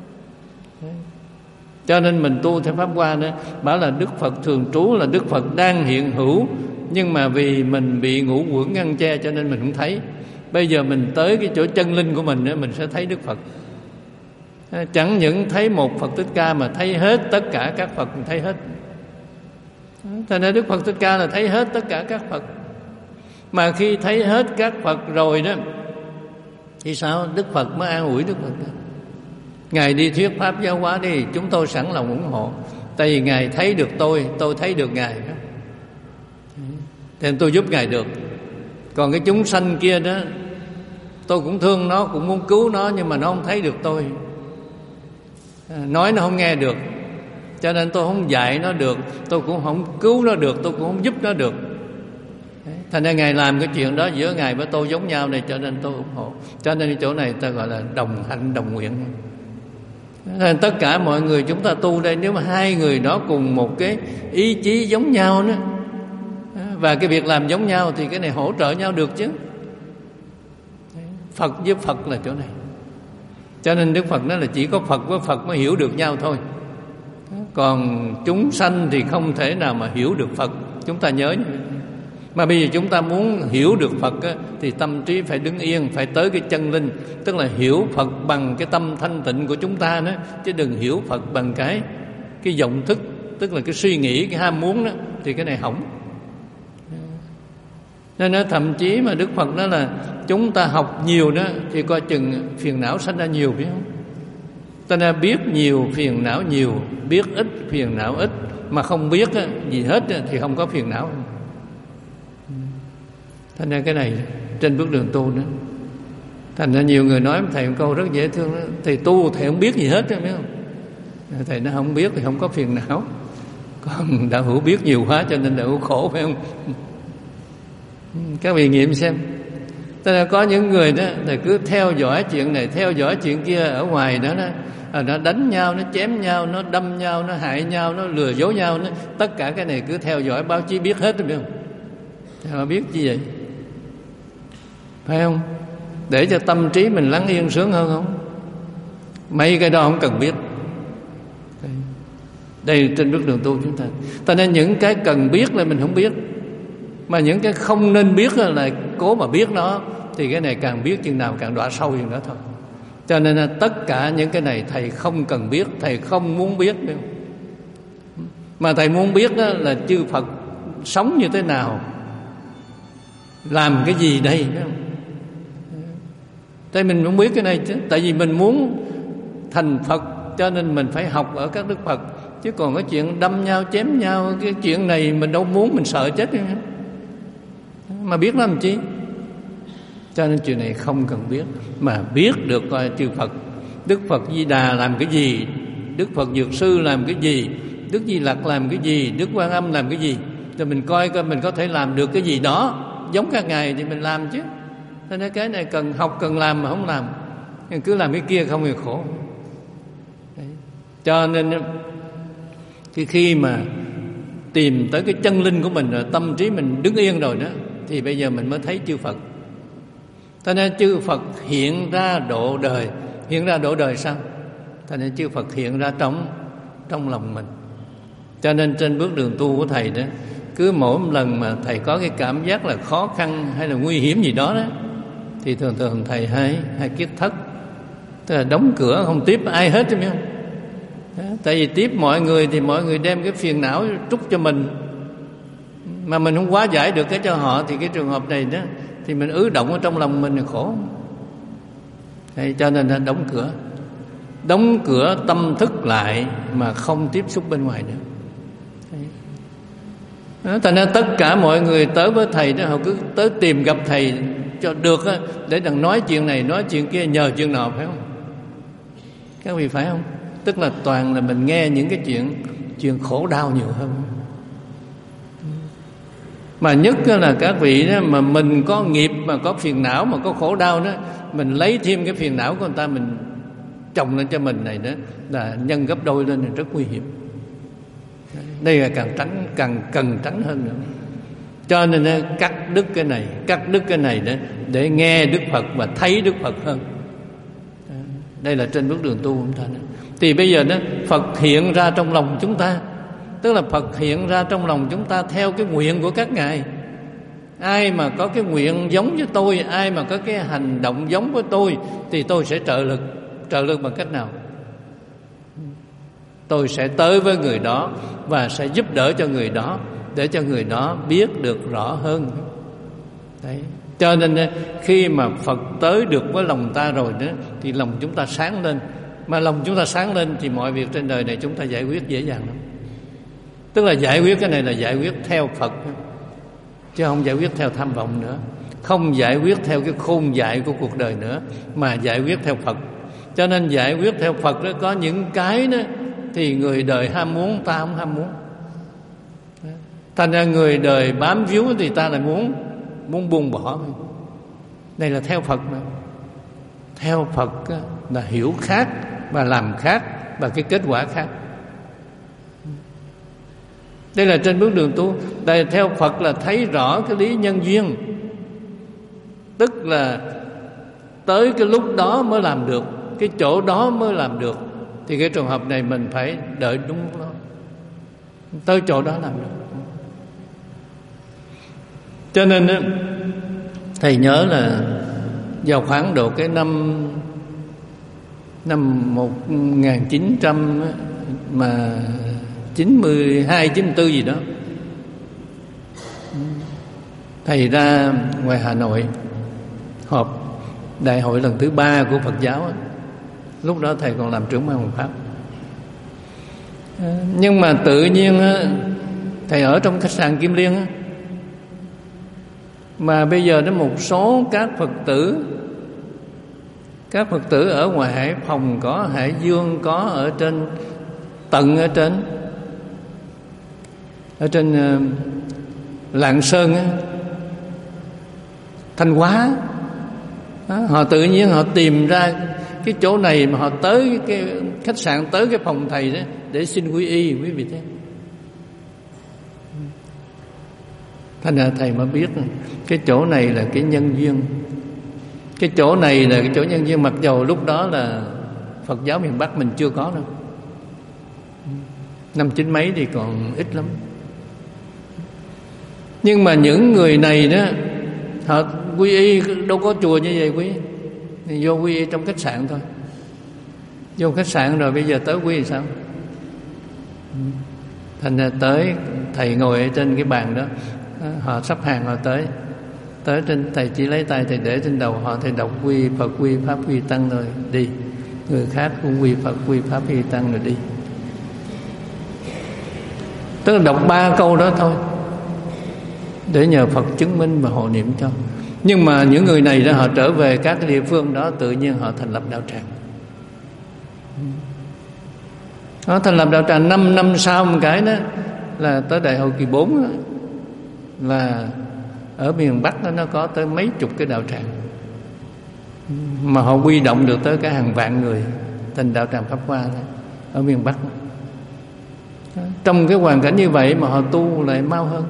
[SPEAKER 1] Cho nên mình tu theo pháp qua đó, bảo là Đức Phật thường trú là Đức Phật đang hiện hữu, nhưng mà vì mình bị ngũ quẩn ngăn che cho nên mình không thấy. Bây giờ mình tới cái chỗ chân linh của mình đó, mình sẽ thấy Đức Phật. Chẳng những thấy một Phật Thích Ca mà thấy hết tất cả các Phật, mình thấy hết. Thành ra Đức Phật Thích Ca là thấy hết tất cả các Phật. Mà khi thấy hết các Phật rồi đó thì sao? Đức Phật mới an ủi Đức Phật đó. Ngài đi thuyết pháp giáo hóa đi, chúng tôi sẵn lòng ủng hộ. Tại vì Ngài thấy được tôi, tôi thấy được Ngài đó. Thì tôi giúp Ngài được. Còn cái chúng sanh kia đó, tôi cũng thương nó, cũng muốn cứu nó, nhưng mà nó không thấy được tôi, nói nó không nghe được, cho nên tôi không dạy nó được, tôi cũng không cứu nó được, tôi cũng không giúp nó được. Thành ra Ngài làm cái chuyện đó giữa Ngài với tôi giống nhau này, cho nên tôi ủng hộ. Cho nên chỗ này ta gọi là đồng hạnh đồng nguyện. Nên tất cả mọi người chúng ta tu đây, nếu mà hai người đó cùng một cái ý chí giống nhau đó, và cái việc làm giống nhau, thì cái này hỗ trợ nhau được chứ. Phật với Phật là chỗ này. Cho nên Đức Phật nói là chỉ có Phật với Phật mới hiểu được nhau thôi. Còn chúng sanh thì không thể nào mà hiểu được Phật. Chúng ta nhớ như vậy. Mà bây giờ chúng ta muốn hiểu được Phật á, thì tâm trí phải đứng yên, phải tới cái chân linh, tức là hiểu Phật bằng cái tâm thanh tịnh của chúng ta đó, chứ đừng hiểu Phật bằng cái cái vọng thức, tức là cái suy nghĩ, cái ham muốn đó, thì cái này hỏng. Nên đó, thậm chí mà Đức Phật nói là chúng ta học nhiều đó thì coi chừng phiền não sanh ra nhiều, biết không? Ta đã biết nhiều phiền não nhiều, biết ít phiền não ít, mà không biết gì hết thì không có phiền não. Thành ra cái này trên bước đường tu nữa. Thành ra nhiều người nói thầy một câu rất dễ thương đó: thầy tu thầy không biết gì hết, biết không? Thầy nó không biết thì không có phiền não. Còn đạo hữu biết nhiều quá cho nên đạo hữu khổ, phải không? Các vị nghiệm xem. Tức là có những người đó thầy cứ theo dõi chuyện này, theo dõi chuyện kia ở ngoài đó, nó, nó đánh nhau, nó chém nhau, nó đâm nhau, nó hại nhau, nó lừa dối nhau, nó, tất cả cái này cứ theo dõi, báo chí biết hết, biết không? Thì họ biết gì vậy? Phải không? Để cho tâm trí mình lắng yên sướng hơn không? Mấy cái đó không cần biết. Đây trên bước đường tu chúng ta. Cho nên những cái cần biết là mình không biết, mà những cái không nên biết là cố mà biết nó, thì cái này càng biết chừng nào càng đọa sâu chừng đó thôi. Cho nên là tất cả những cái này thầy không cần biết, thầy không muốn biết đâu. Mà thầy muốn biết đó là chư Phật sống như thế nào, làm cái gì đây, phải không? Tại mình muốn biết cái này chứ. Tại vì mình muốn thành Phật cho nên mình phải học ở các Đức Phật. Chứ còn cái chuyện đâm nhau, chém nhau, cái chuyện này mình đâu muốn, mình sợ chết. Mà biết làm chi? Cho nên chuyện này không cần biết, mà biết được coi chư Phật, Đức Phật Di Đà làm cái gì, Đức Phật Dược Sư làm cái gì, Đức Di Lặc làm cái gì, Đức Quan Âm làm cái gì, rồi mình coi coi mình có thể làm được cái gì đó giống các ngài thì mình làm chứ. Thế nên cái này cần học, cần làm mà không làm, cứ làm cái kia không thì khổ. Đấy. Cho nên khi, khi mà tìm tới cái chân linh của mình rồi, tâm trí mình đứng yên rồi đó, thì bây giờ mình mới thấy chư Phật. Cho nên chư Phật hiện ra độ đời. Hiện ra độ đời sao? Cho nên chư Phật hiện ra trong trong lòng mình. Cho nên trên bước đường tu của thầy đó, cứ mỗi một lần mà thầy có cái cảm giác là khó khăn hay là nguy hiểm gì đó đó, thì thường thường thầy hay hay kiết thất, tức là đóng cửa không tiếp ai hết, biết không? Đó, tại vì tiếp mọi người thì mọi người đem cái phiền não trút cho mình, mà mình không hóa giải được cái cho họ, thì cái trường hợp này đó thì mình ứ động ở trong lòng mình thì khổ. Thế cho nên là đóng cửa, đóng cửa tâm thức lại mà không tiếp xúc bên ngoài nữa. Đó, thành ra tất cả mọi người tới với thầy đó, họ cứ tới tìm gặp thầy cho được á, để đừng nói chuyện này nói chuyện kia, nhờ chuyện nọ, phải không? Các vị phải không? Tức là toàn là mình nghe những cái chuyện chuyện khổ đau nhiều hơn. Mà nhất là các vị đó, mà mình có nghiệp, mà có phiền não, mà có khổ đau đó, mình lấy thêm cái phiền não của người ta mình chồng lên cho mình này đó, là nhân gấp đôi lên, thì rất nguy hiểm. Đây là càng tránh, càng cần tránh hơn nữa. Cho nên cắt đứt cái này, cắt đứt cái này đó, để nghe Đức Phật và thấy Đức Phật hơn. Đây là trên bước đường tu của chúng ta đó. Thì bây giờ đó, Phật hiện ra trong lòng chúng ta, tức là Phật hiện ra trong lòng chúng ta theo cái nguyện của các ngài. Ai mà có cái nguyện giống với tôi, ai mà có cái hành động giống với tôi, thì tôi sẽ trợ lực. Trợ lực bằng cách nào? Tôi sẽ tới với người đó và sẽ giúp đỡ cho người đó, để cho người đó biết được rõ hơn. Đấy. Cho nên khi mà Phật tới được với lòng ta rồi đó, thì lòng chúng ta sáng lên. Mà lòng chúng ta sáng lên thì mọi việc trên đời này chúng ta giải quyết dễ dàng lắm. Tức là giải quyết cái này là giải quyết theo Phật, chứ không giải quyết theo tham vọng nữa, không giải quyết theo cái khôn dại của cuộc đời nữa, mà giải quyết theo Phật. Cho nên giải quyết theo Phật đó, có những cái đó thì người đời ham muốn, ta không ham muốn. Thành ra người đời bám víu thì ta lại muốn muốn buông bỏ. Đây là theo Phật mà. Theo Phật là hiểu khác và làm khác, và cái kết quả khác. Đây là trên bước đường tu. Đây theo Phật là thấy rõ cái lý nhân duyên, tức là tới cái lúc đó mới làm được, cái chỗ đó mới làm được. Thì cái trường hợp này mình phải đợi đúng lúc đó, tới chỗ đó làm được. Cho nên á, thầy nhớ là vào khoảng độ cái năm năm một nghìn chín trăm mà chín mươi hai chín mươi tư gì đó, thầy ra ngoài Hà Nội họp đại hội lần thứ ba của Phật giáo á. Lúc đó thầy còn làm trưởng ban Hoàng Pháp. Nhưng mà tự nhiên á, thầy ở trong khách sạn Kim Liên á, mà bây giờ đó một số các Phật tử Các Phật tử ở ngoài Hải Phòng có, Hải Dương có, ở trên tận ở trên ở trên uh, Lạng Sơn á, Thanh Hóa đó, họ tự nhiên họ tìm ra cái chỗ này mà họ tới cái khách sạn, tới cái phòng thầy đó để xin quy y. Quý vị thấy, thành ra thầy mới biết cái chỗ này là cái nhân duyên. Cái chỗ này là cái chỗ nhân duyên, mặc dầu lúc đó là Phật giáo miền Bắc mình chưa có đâu, năm chín mấy thì còn ít lắm. Nhưng mà những người này đó, họ quy y đâu có chùa như vậy quý, thì vô quy y trong khách sạn thôi. Vô khách sạn rồi bây giờ tới quy y sao? Thành ra tới thầy ngồi ở trên cái bàn đó, họ sắp hàng họ tới tới trên, thầy chỉ lấy tay thầy để trên đầu họ, thầy đọc quy Phật quy Pháp quy Tăng rồi đi. Người khác cũng quy Phật quy Pháp quy Tăng rồi đi. Tức là đọc ba câu đó thôi để nhờ Phật chứng minh và hộ niệm cho. Nhưng mà những người này đó, họ trở về các cái địa phương đó, tự nhiên họ thành lập đạo tràng. Họ thành lập đạo tràng năm năm sau một cái đó là tới đại hội kỳ bốn đó, là ở miền Bắc đó, nó có tới mấy chục cái đạo tràng, mà họ huy động được tới cả hàng vạn người thành đạo tràng Pháp Hoa đó, ở miền Bắc đó. Trong cái hoàn cảnh như vậy mà họ tu lại mau hơn.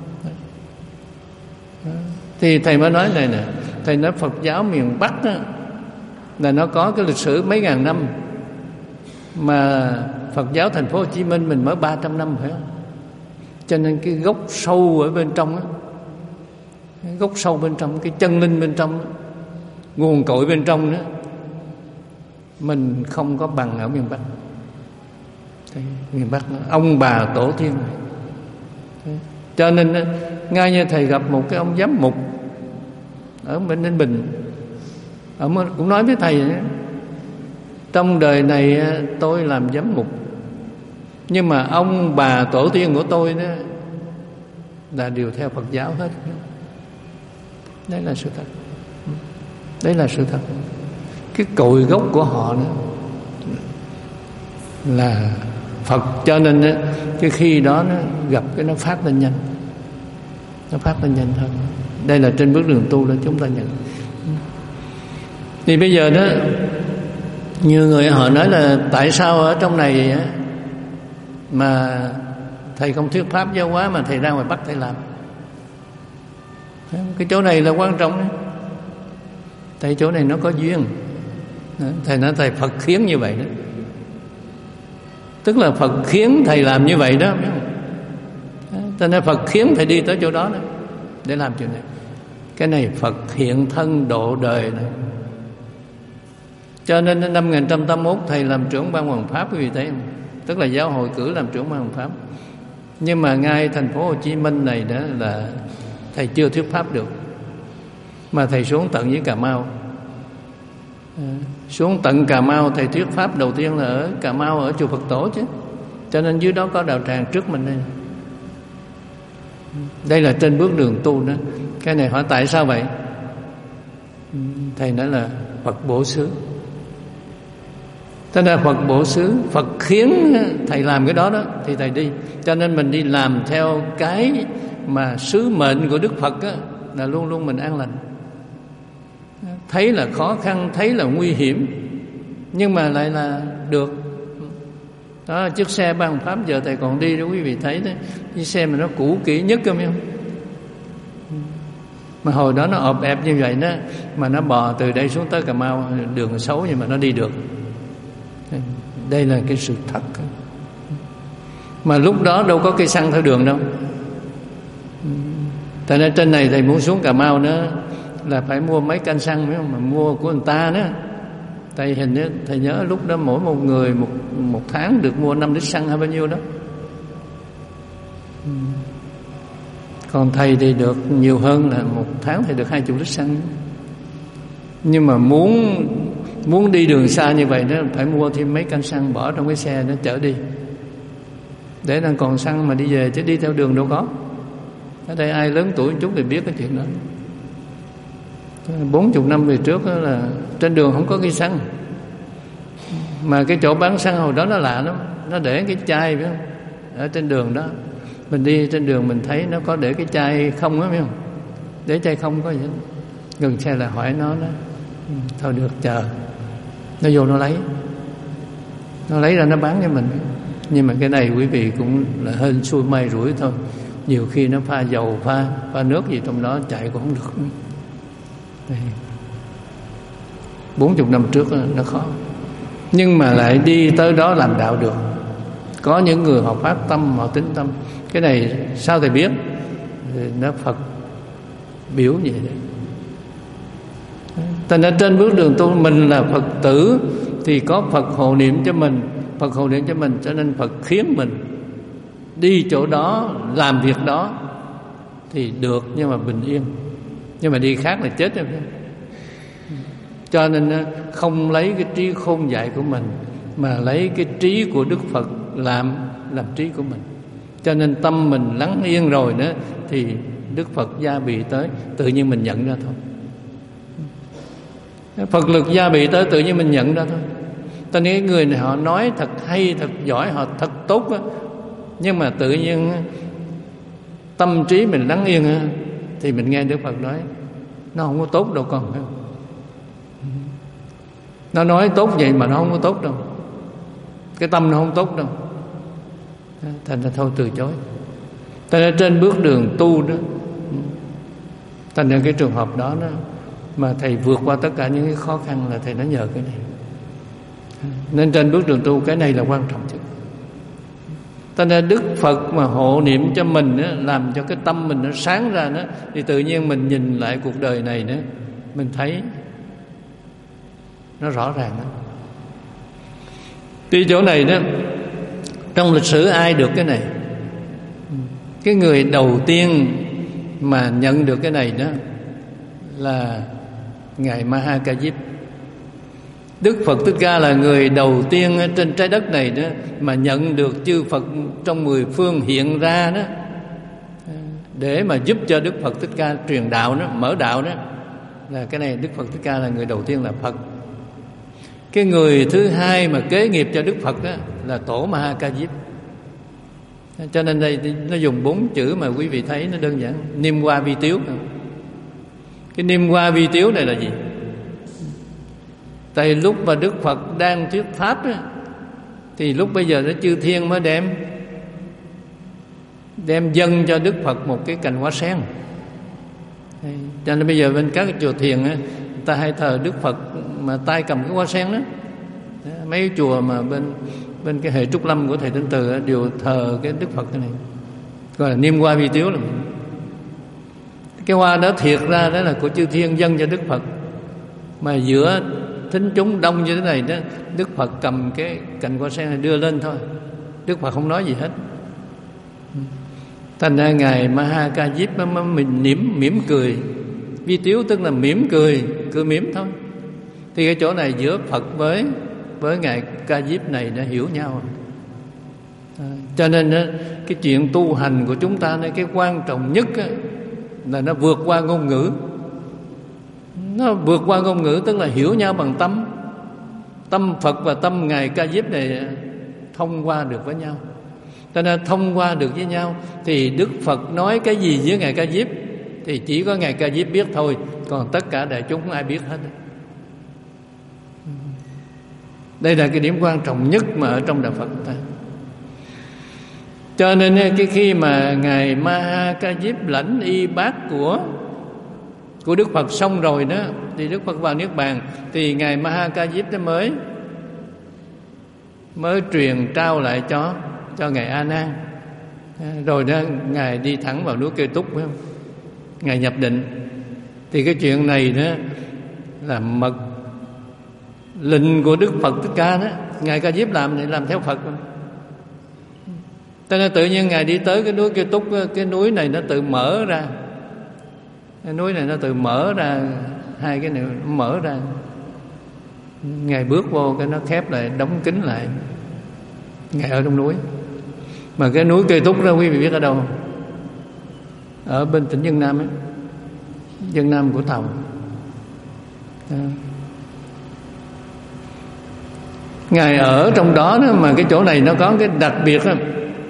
[SPEAKER 1] Thì thầy mới nói này nè, thầy nói Phật giáo miền Bắc đó, là nó có cái lịch sử mấy ngàn năm, mà Phật giáo thành phố Hồ Chí Minh mình mới ba trăm năm phải không? Cho nên cái gốc sâu ở bên trong đó, cái gốc sâu bên trong, cái chân linh bên trong đó, nguồn cội bên trong đó, mình không có bằng ở miền Bắc. Thế, miền Bắc ông bà tổ tiên. Thế, cho nên ngay như thầy gặp một cái ông giám mục ở bên Ninh Bình, ông cũng nói với thầy, trong đời này tôi làm giám mục, nhưng mà ông bà tổ tiên của tôi đó là đều theo Phật giáo hết. Đấy là sự thật. Đấy là sự thật. Cái cội gốc của họ đó là Phật. Cho nên đó, cái khi đó nó gặp cái nó phát lên nhanh, nó phát lên nhanh hơn. Đây là trên bước đường tu đó chúng ta nhận. Thì bây giờ đó, nhiều người họ nói là tại sao ở trong này mà thầy không thuyết pháp giáo hóa mà thầy ra ngoài Bắc thầy làm. Cái chỗ này là quan trọng đấy. Tại chỗ này nó có duyên. Thầy nói thầy Phật khiến như vậy đó. Tức là Phật khiến thầy làm như vậy đó. Cho nên Phật khiến thầy đi tới chỗ đó, đó để làm chuyện này. Cái này Phật hiện thân độ đời này. Cho nên năm một nghìn chín trăm tám mươi mốt thầy làm trưởng ban Hoàng Pháp, quý vị thấy không? Tức là giáo hội cử làm trưởng ban Hoàng Pháp. Nhưng mà ngay thành phố Hồ Chí Minh này đó là thầy chưa thuyết pháp được, mà thầy xuống tận với Cà Mau. Xuống tận Cà Mau thầy thuyết pháp đầu tiên là ở Cà Mau, ở chùa Phật Tổ chứ. Cho nên dưới đó có đạo tràng trước mình đây. Đây là trên bước đường tu đó. Cái này hỏi tại sao vậy? Thầy nói là Phật bổ xứ. Thế nên Phật bổ xứ, Phật khiến thầy làm cái đó đó thì thầy đi. Cho nên mình đi làm theo cái mà sứ mệnh của Đức Phật á, là luôn luôn mình an lành. Thấy là khó khăn, thấy là nguy hiểm, nhưng mà lại là được. Đó, chiếc xe ban Pháp giờ thầy còn đi đó, quý vị thấy đó, chiếc xe mà nó cũ kỹ nhất không không? Mà hồi đó nó ọp ẹp như vậy đó, mà nó bò từ đây xuống tới Cà Mau, đường xấu nhưng mà nó đi được. Đây là cái sự thật. Mà lúc đó đâu có cây xăng theo đường đâu. Tại nên trên này thầy muốn xuống Cà Mau nữa là phải mua mấy canh xăng, phải không? Mà mua của người ta đó. Tại hình như thầy nhớ lúc đó mỗi một người một một tháng được mua năm lít xăng hay bao nhiêu đó. Còn thầy thì được nhiều hơn, là một tháng thầy được hai chục lít xăng. Nhưng mà muốn muốn đi đường xa như vậy đó phải mua thêm mấy canh xăng bỏ trong cái xe nó chở đi, để nó còn xăng mà đi về, chứ đi theo đường đâu có. Ở đây ai lớn tuổi một chút thì biết cái chuyện đó. Bốn chục năm về trước đó là trên đường không có cây xăng, mà cái chỗ bán xăng hồi đó nó lạ lắm, nó để cái chai phải không? Ở trên đường đó mình đi trên đường mình thấy nó có để cái chai không á, phải không? Để chai không có gì hết. Gần xe là hỏi nó đó, thôi được chờ, nó vô nó lấy, nó lấy ra nó bán cho mình. Nhưng mà cái này quý vị cũng là hên xui may rủi thôi. Nhiều khi nó pha dầu, pha pha nước gì trong đó chạy cũng không được. Bốn chục năm trước nó khó, nhưng mà lại đi tới đó làm đạo được. Có những người họ phát tâm, họ tín tâm. Cái này sao thầy biết? Nó Phật biểu vậy đấy. Thành ra trên bước đường tu, mình là Phật tử thì có Phật hộ niệm cho mình. Phật hộ niệm cho mình, cho nên Phật khiến mình đi chỗ đó, làm việc đó thì được, nhưng mà bình yên. Nhưng mà đi khác là chết rồi. Cho nên không lấy cái trí khôn dại của mình, mà lấy cái trí của Đức Phật làm làm trí của mình. Cho nên tâm mình lắng yên rồi nữa thì Đức Phật gia bị tới, tự nhiên mình nhận ra thôi. Phật lực gia bị tới tự nhiên mình nhận ra thôi. Cho nên người này họ nói thật hay, thật giỏi, họ thật tốt á, nhưng mà tự nhiên tâm trí mình lắng yên á, thì mình nghe Đức Phật nói nó không có tốt đâu con. Nó nói tốt vậy mà nó không có tốt đâu, cái tâm nó không tốt đâu. Thành ra thôi từ chối. Thành ra trên bước đường tu đó, thành ra cái trường hợp đó đó mà thầy vượt qua tất cả những cái khó khăn là thầy nó nhờ cái này. Nên trên bước đường tu cái này là quan trọng nhất. Thành ra Đức Phật mà hộ niệm cho mình đó, làm cho cái tâm mình nó sáng ra đó, thì tự nhiên mình nhìn lại cuộc đời này đó, mình thấy nó rõ ràng đó. Đi chỗ này đó, trong lịch sử ai được cái này? Cái người đầu tiên mà nhận được cái này đó là Ngài Ma Ha Ca Diếp. Đức Phật Thích Ca là người đầu tiên trên trái đất này đó mà nhận được chư Phật trong mười phương hiện ra đó, để mà giúp cho Đức Phật Thích Ca truyền đạo đó, mở đạo đó. Là cái này Đức Phật Thích Ca là người đầu tiên là Phật. Cái người thứ hai mà kế nghiệp cho Đức Phật đó là Tổ Ma Ha Ca Diếp. Cho nên đây nó dùng bốn chữ mà quý vị thấy nó đơn giản, Niêm Hoa Vi Tiếu. Cái Niêm Hoa Vi Tiếu này là gì? Tại lúc mà Đức Phật đang thuyết pháp đó, thì lúc bây giờ nó chư thiên mới đem đem dâng cho Đức Phật một cái cành hoa sen. Cho nên bây giờ bên các chùa thiền á, người ta hay thờ Đức Phật mà tay cầm cái hoa sen đó. Mấy chùa mà bên bên cái hệ Trúc Lâm của thầy Tinh Từ á, đều thờ cái Đức Phật cái này, gọi là Niêm Hoa Vi Tiếu. Là cái hoa đó thiệt ra đó là của chư thiên dâng cho Đức Phật, mà giữa thính chúng đông như thế này đó, Đức Phật cầm cái cành hoa sen này đưa lên thôi, Đức Phật không nói gì hết. Thành ra Ngài Ma Ha Ca Diếp mình mỉm mỉm cười. Vi Tiếu tức là mỉm cười, cười mỉm thôi. Thì cái chỗ này giữa Phật với với Ngài Ca Diếp này đã hiểu nhau. À, cho nên đó, cái chuyện tu hành của chúng ta này, cái quan trọng nhất đó, là nó vượt qua ngôn ngữ. Nó vượt qua ngôn ngữ tức là hiểu nhau bằng tâm. Tâm Phật và tâm Ngài Ca Diếp này thông qua được với nhau. Cho nên thông qua được với nhau thì Đức Phật nói cái gì với Ngài Ca Diếp thì chỉ có Ngài Ca Diếp biết thôi, còn tất cả đại chúng không ai biết hết. Đây là cái điểm quan trọng nhất mà ở trong đạo Phật ta. Cho nên cái khi mà Ngài Ma Ha Ca Diếp lãnh y bát của của Đức Phật xong rồi đó, thì Đức Phật vào Niết Bàn, thì Ngài Ma Ha Ca Diếp đó mới mới truyền trao lại cho cho Ngài A Nan. Rồi đó Ngài đi thẳng vào núi Kê Túc, phải không? Ngài nhập định. Thì cái chuyện này đó là mật lệnh của Đức Phật Thích Ca đó. Ngài Ca Diếp làm thì làm theo Phật. Cho nên tự nhiên Ngài đi tới cái núi Kê Túc, cái núi này nó tự mở ra. Cái núi này nó tự mở ra, hai cái này nó mở ra. Ngài bước vô cái nó khép lại, đóng kín lại. Ngài ở trong núi. Mà cái núi Kê Túc đó quý vị biết ở đâu không? Ở bên tỉnh Vân Nam ấy. Vân Nam của Tàu. Đó. Ngài ở trong đó, đó mà cái chỗ này nó có cái đặc biệt đó,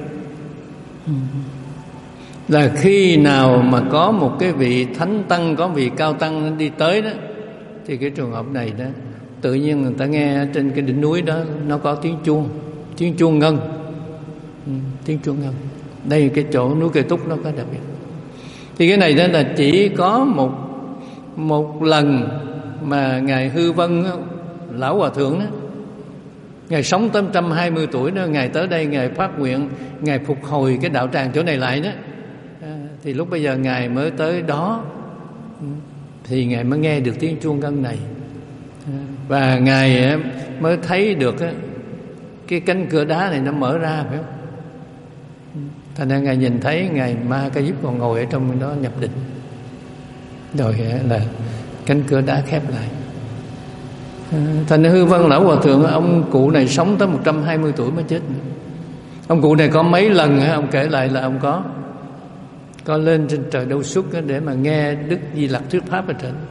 [SPEAKER 1] là khi nào mà có một cái vị thánh tăng, có vị cao tăng đi tới đó, thì cái trường hợp này đó tự nhiên người ta nghe trên cái đỉnh núi đó nó có tiếng chuông, tiếng chuông ngân, ừ, tiếng chuông ngân. Đây cái chỗ núi Kê Túc nó có đặc biệt. Thì cái này đó là chỉ có một một lần mà Ngài Hư Vân Lão Hòa Thượng đó, Ngài sống tới một trăm hai mươi tuổi đó, Ngài tới đây Ngài phát nguyện, Ngài phục hồi cái đạo tràng chỗ này lại đó. À, thì lúc bây giờ Ngài mới tới đó, thì Ngài mới nghe được tiếng chuông ngân này. À, và Ngài mới thấy được cái cánh cửa đá này nó mở ra, phải không? Thành ra Ngài nhìn thấy Ngài Ma Ca Diếp còn ngồi ở trong đó nhập định. Rồi là cánh cửa đá khép lại. Thành Hư Vân Lão Hòa Thượng, ông cụ này sống tới một trăm hai mươi tuổi mới chết. Ông cụ này có mấy lần ông kể lại là ông có Có lên trên trời Đâu Xuất để mà nghe Đức Di Lặc thuyết pháp ở trên.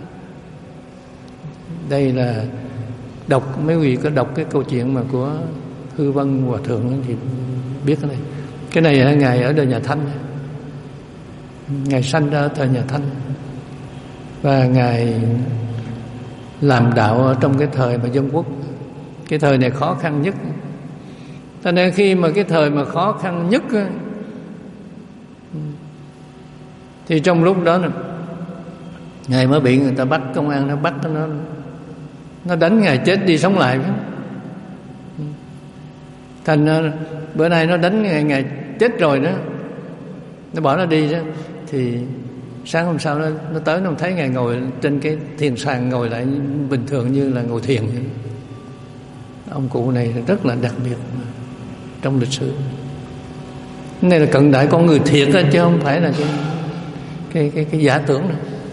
[SPEAKER 1] Đây là đọc, mấy vị có đọc cái câu chuyện mà của Hư Vân Hòa Thượng thì biết cái này. Cái này là Ngài ở đời nhà Thanh. Ngài sanh ra ở thời nhà Thanh. Và Ngài làm đạo ở trong cái thời mà dân quốc. Cái thời này khó khăn nhất. Cho nên khi mà cái thời mà khó khăn nhất thì trong lúc đó Ngài mới bị người ta bắt, công an nó bắt nó nó đánh Ngài chết đi sống lại. Thành bữa nay nó đánh Ngài, Ngài chết rồi đó, nó bỏ nó đi đó. Thì sáng hôm sau nó, nó tới nó thấy Ngài ngồi trên cái thiền sàng, ngồi lại bình thường như là ngồi thiền. Ông cụ này rất là đặc biệt trong lịch sử. Cái này là cận đại con người thiệt đó, chứ không phải là cái cái cái, cái giả tưởng đâu.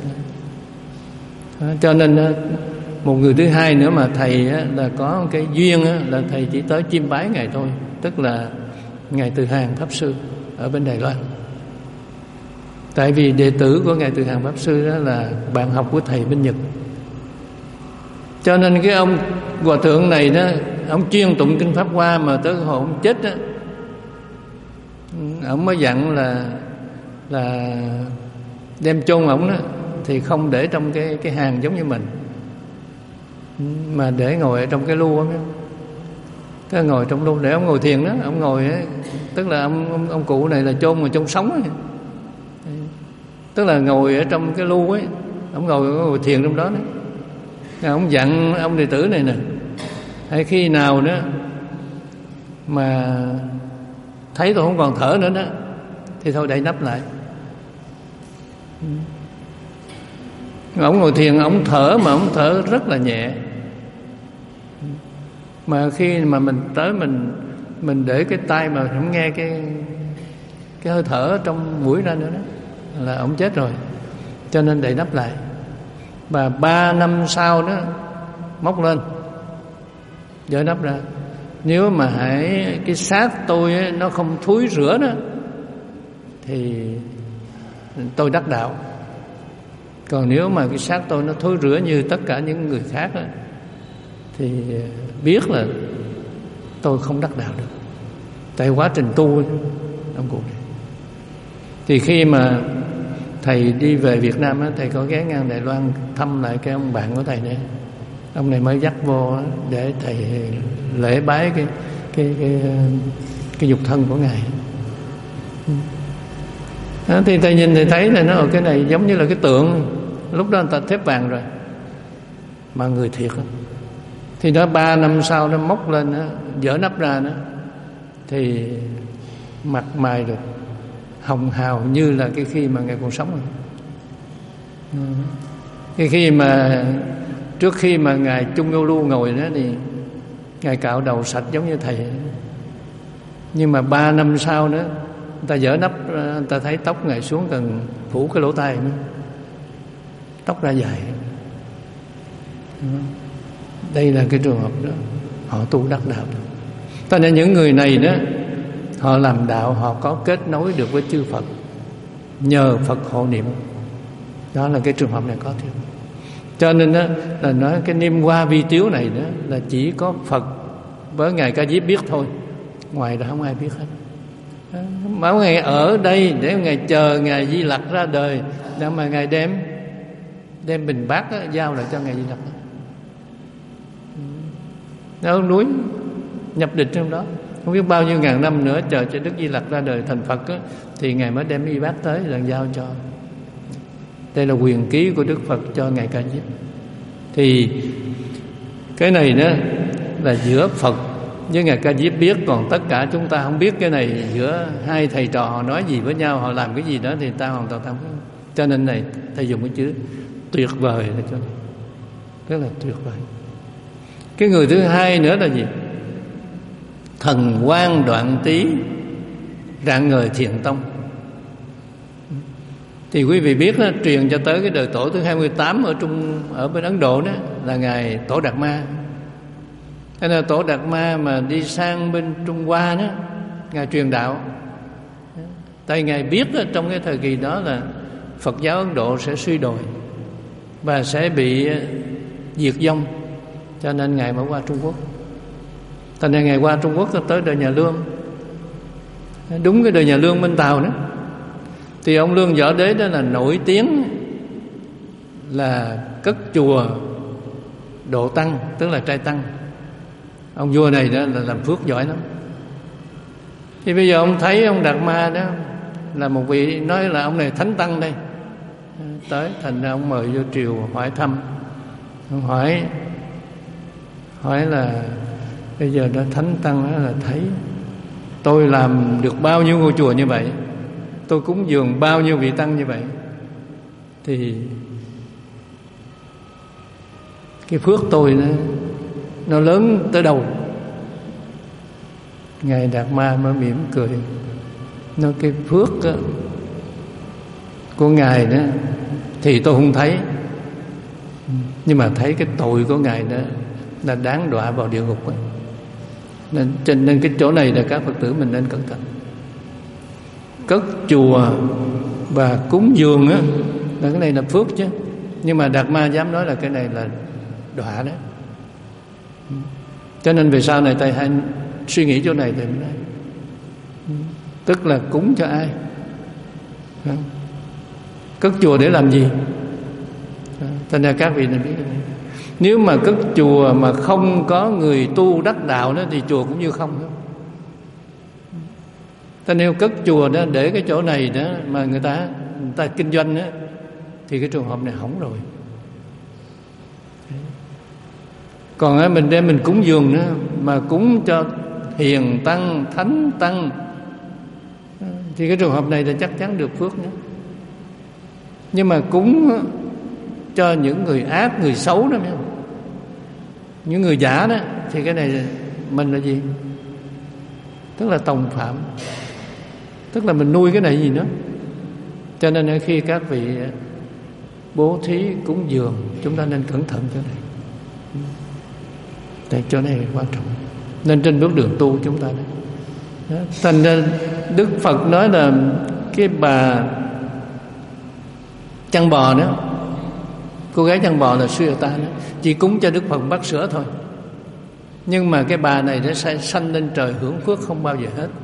[SPEAKER 1] Đó, cho nên một người thứ hai nữa mà thầy là có cái duyên là thầy chỉ tới chiêm bái Ngài thôi. Tức là Ngài Từ Hàng Pháp Sư ở bên Đài Loan. Tại vì đệ tử của Ngài Từ Hàng Pháp Sư đó là bạn học của thầy bên Nhật. Cho nên cái ông Hòa Thượng này đó, ông chuyên tụng kinh Pháp Hoa, mà tới hồi ông chết đó, ông mới dặn là là đem chôn ổng đó thì không để trong cái cái hàng giống như mình, mà để ngồi ở trong cái lu đó. Cái ngồi trong lu để ông ngồi thiền đó, ông ngồi ấy, tức là ông, ông ông cụ này là chôn mà chôn sống ấy. Tức là ngồi ở trong cái lu ấy, ông ngồi, ngồi thiền trong đó đấy. Ông dặn ông đệ tử này nè, hay khi nào đó mà thấy tôi không còn thở nữa đó thì thôi đậy nắp lại. Ông ngồi thiền, ông thở mà ông thở rất là nhẹ. Mà khi mà mình tới mình mình để cái tay mà không nghe cái cái hơi thở trong mũi ra nữa đó là ông chết rồi. Cho nên đậy nắp lại. Và ba năm sau đó móc lên, dỡ nắp ra. Nếu mà hãy cái xác tôi ấy, nó không thúi rửa đó thì tôi đắc đạo. Còn nếu mà cái xác tôi nó thối rữa như tất cả những người khác đó, thì biết là tôi không đắc đạo được. Tại quá trình tu ông cụ này. Thì khi mà thầy đi về Việt Nam đó, thầy có ghé ngang Đài Loan thăm lại cái ông bạn của thầy này. Ông này mới dắt vô để thầy lễ bái cái cái cái cái nhục thân của ngài. Đó, thì thầy nhìn thì thấy là nó ở cái này giống như là cái tượng, lúc đó người ta thép vàng rồi mà người thiệt đó. Thì đó ba năm sau nó móc lên đó, dỡ nắp ra đó, thì mặt mày được hồng hào như là cái khi mà ngài còn sống rồi. Khi khi mà trước khi mà ngài Trung Ngô Lưu ngồi đó thì ngài cạo đầu sạch giống như thầy, nhưng mà ba năm sau nữa người ta dỡ nắp, người ta thấy tóc ngài xuống gần phủ cái lỗ tai nữa, tóc ra dài. Đây là cái trường hợp đó, họ tu đắc đạo. Cho nên những người này đó, họ làm đạo, họ có kết nối được với chư Phật nhờ Phật hộ niệm. Đó là cái trường hợp này có thêm. Cho nên đó, là nói cái niêm hoa vi tiếu này đó là chỉ có Phật với ngài Ca Diếp biết thôi, ngoài đó không ai biết hết. Bảo ngài ở đây để ngài chờ ngài Di Lặc ra đời, để mà ngài đem đem bình bát đó, giao lại cho ngài Di Lặc. Ở núi nhập định trong đó, không biết bao nhiêu ngàn năm nữa chờ cho Đức Di Lặc ra đời thành Phật đó, thì ngài mới đem y bát tới rồi giao cho. Đây là quyền ký của Đức Phật cho ngài Ca Diếp. Thì cái này đó là giữa Phật với ngài Ca Diếp biết, còn tất cả chúng ta không biết cái này. Giữa hai thầy trò họ nói gì với nhau, họ làm cái gì đó thì ta hoàn toàn không biết. Cho nên này thầy dùng cái chữ tuyệt vời để cho rất là tuyệt vời. Cái người thứ hai nữa là gì? Thần Quang Đoạn Tý, rạng ngời Thiền Tông. Thì quý vị biết đó, truyền cho tới cái đời tổ thứ hai mươi tám ở Trung ở bên Ấn Độ đó là ngài Tổ Đạt Ma. Thế là Tổ Đạt Ma mà đi sang bên Trung Hoa đó, ngài truyền đạo. Tại ngài biết đó, trong cái thời kỳ đó là Phật giáo Ấn Độ sẽ suy đồi và sẽ bị diệt vong, cho nên ngài mới qua Trung Quốc. Thành ra ngài qua Trung Quốc tới đời nhà Lương, đúng cái đời nhà Lương Minh Tào đó. Thì ông Lương Võ Đế đó là nổi tiếng là cất chùa độ tăng, tức là trai tăng. Ông vua này đó là làm phước giỏi lắm. Thì bây giờ ông thấy ông Đạt Ma đó là một vị, nói là ông này thánh tăng đây, tới, thành ra ông mời vô triều hỏi thăm. Ông hỏi hỏi là bây giờ đó thánh tăng đó là thấy tôi làm được bao nhiêu ngôi chùa như vậy, tôi cúng dường bao nhiêu vị tăng như vậy, thì cái phước tôi nó, nó lớn tới đâu? Ngài Đạt Ma mới mỉm cười, nói cái phước đó, của ngài đó thì tôi không thấy, nhưng mà thấy cái tội của ngài đó là đáng đọa vào địa ngục ấy. Nên trên nên cái chỗ này là các Phật tử mình nên cẩn thận. Cất chùa và cúng dường á, là cái này là phước chứ, nhưng mà Đạt Ma dám nói là cái này là đọa đấy. Cho nên về sau này thầy hay suy nghĩ chỗ này thì mình nói, tức là cúng cho ai? Cất chùa để làm gì? Thành ra các vị nên biết này. Nếu mà cất chùa mà không có người tu đắc đạo đó thì chùa cũng như không đó. Ta nếu cất chùa đó để cái chỗ này đó mà người ta người ta kinh doanh đó, thì cái trường hợp này hỏng rồi. Còn á, mình đem mình cúng dường nữa, mà cúng cho hiền tăng, thánh tăng, thì cái trường hợp này thì chắc chắn được phước nữa. Nhưng mà cúng cho những người ác, người xấu đó, những người giả đó, thì cái này mình là gì? Tức là tòng phạm, tức là mình nuôi cái này gì nữa. Cho nên khi các vị bố thí cúng dường, chúng ta nên cẩn thận chỗ này. Tại chỗ này quan trọng. Nên trên bước đường tu chúng ta đó. Thành ra Đức Phật nói là cái bà chăn bò đó, cô gái chăn bò là Suy Ta đó, chỉ cúng cho Đức Phật bát sữa thôi. Nhưng mà cái bà này đã sanh lên trời hưởng phước không bao giờ hết.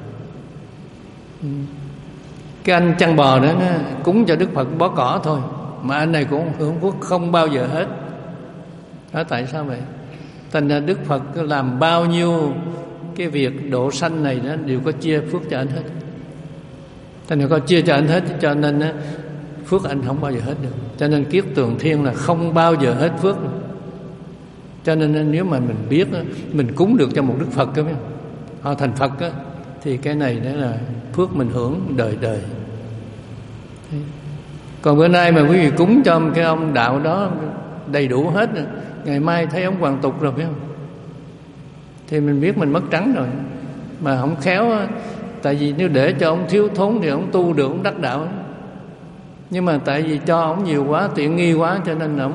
[SPEAKER 1] Cái anh chăn bò đó nó cúng cho Đức Phật bó cỏ thôi, mà anh này cũng hưởng phước không bao giờ hết. Đó tại sao vậy? Thành ra Đức Phật làm bao nhiêu cái việc độ sanh này đó đều có chia phước cho anh hết. Thành ra có chia cho anh hết, cho nên phước anh không bao giờ hết được. Cho nên kiết tường thiên là không bao giờ hết phước. Cho nên nếu mà mình biết mình cúng được cho một Đức Phật đó, họ thành Phật đó, thì cái này đó là phước mình hưởng đời đời. Còn bữa nay mà quý vị cúng cho cái ông đạo đó đầy đủ hết, ngày mai thấy ông hoàn tục rồi phải không? Thì mình biết mình mất trắng rồi. Mà không khéo, tại vì nếu để cho ông thiếu thốn thì ông tu được, ông đắc đạo. Nhưng mà tại vì cho ông nhiều quá, tiện nghi quá, cho nên ông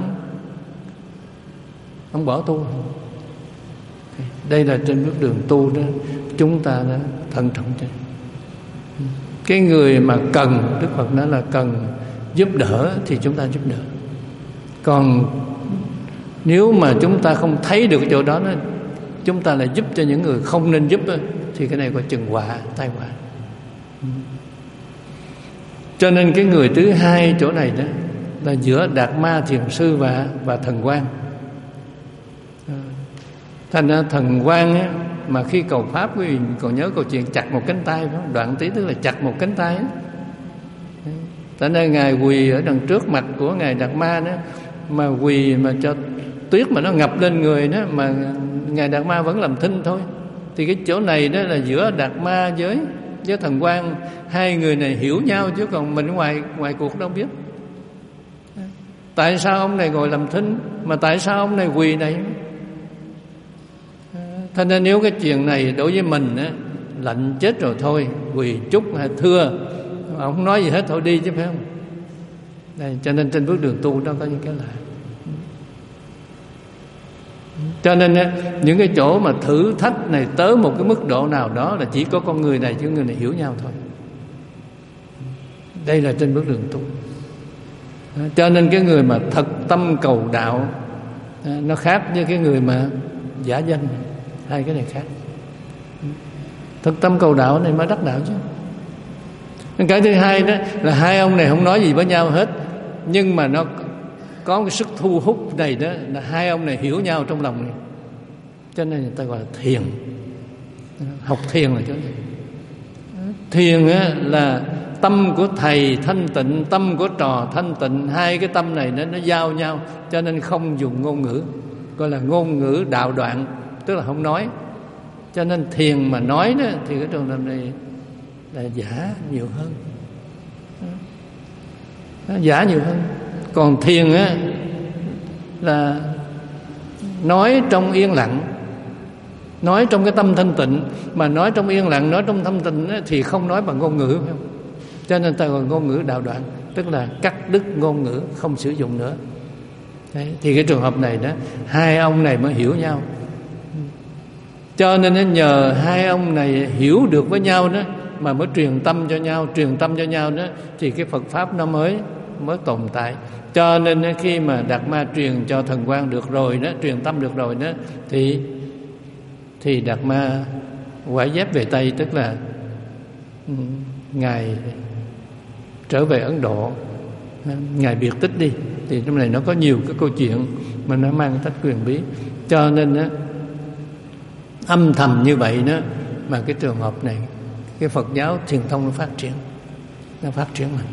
[SPEAKER 1] ông bỏ tu. Đây là trên bước đường tu đó, chúng ta đã thận trọng cho. Cái người mà cần, Đức Phật nói là cần giúp đỡ thì chúng ta giúp đỡ. Còn nếu mà chúng ta không thấy được cái chỗ đó, chúng ta lại giúp cho những người không nên giúp, thì cái này có chừng họa, tai họa. Cho nên cái người thứ hai chỗ này đó là giữa Đạt Ma Thiền Sư và và Thần Quang. Thành ra Thần Quang á, mà khi cầu pháp, quý vị còn nhớ câu chuyện chặt một cánh tay không? Đoạn tí tức là chặt một cánh tay á. Tại nên ngài quỳ ở đằng trước mặt của ngài Đạt Ma đó, mà quỳ mà cho tuyết mà nó ngập lên người đó, mà ngài Đạt Ma vẫn làm thinh thôi. Thì cái chỗ này đó là giữa Đạt Ma với với Thần Quang, hai người này hiểu nhau, chứ còn mình ngoài ngoài cuộc đâu biết. Tại sao ông này ngồi làm thinh, mà tại sao ông này quỳ này? Thế nên nếu cái chuyện này đối với mình á, lạnh chết rồi thôi, quỳ chúc hay thưa, ông không nói gì hết thôi đi chứ phải không? Đây, cho nên trên bước đường tu đó có những cái lạ. Cho nên á, những cái chỗ mà thử thách này tới một cái mức độ nào đó là chỉ có con người này chứ người này hiểu nhau thôi. Đây là trên bước đường tu. Cho nên cái người mà thật tâm cầu đạo nó khác với cái người mà giả danh. Hai cái này khác. Thực tâm cầu đạo này mới đắc đạo chứ. Cái thứ hai đó là hai ông này không nói gì với nhau hết, nhưng mà nó có cái sức thu hút này đó, là hai ông này hiểu nhau trong lòng này. Cho nên người ta gọi là thiền. Học thiền là chỗ này. Thiền á, là tâm của thầy thanh tịnh, tâm của trò thanh tịnh. Hai cái tâm này nó, nó giao nhau, cho nên không dùng ngôn ngữ, gọi là ngôn ngữ đạo đoạn, tức là không nói. Cho nên thiền mà nói đó thì cái trường hợp này là giả nhiều hơn, nó giả nhiều hơn. Còn thiền á là nói trong yên lặng, nói trong cái tâm thanh tịnh. Mà nói trong yên lặng, nói trong tâm tịnh á, thì không nói bằng ngôn ngữ, phải không? Cho nên ta gọi ngôn ngữ đạo đoạn, tức là cắt đứt ngôn ngữ, không sử dụng nữa. Đấy, thì cái trường hợp này đó, hai ông này mới hiểu nhau. Cho nên nhờ hai ông này hiểu được với nhau đó mà mới truyền tâm cho nhau, truyền tâm cho nhau đó thì cái Phật pháp nó mới mới tồn tại. Cho nên khi mà Đạt Ma truyền cho Thần Quang được rồi đó, truyền tâm được rồi đó, thì thì Đạt Ma quải dép về Tây, tức là ngài trở về Ấn Độ, ngài biệt tích đi. Thì trong này nó có nhiều cái câu chuyện mà nó mang tính quyền bí. Cho nên đó, âm thầm như vậy đó mà cái trường hợp này, cái Phật giáo thiền tông nó phát triển, nó phát triển mạnh.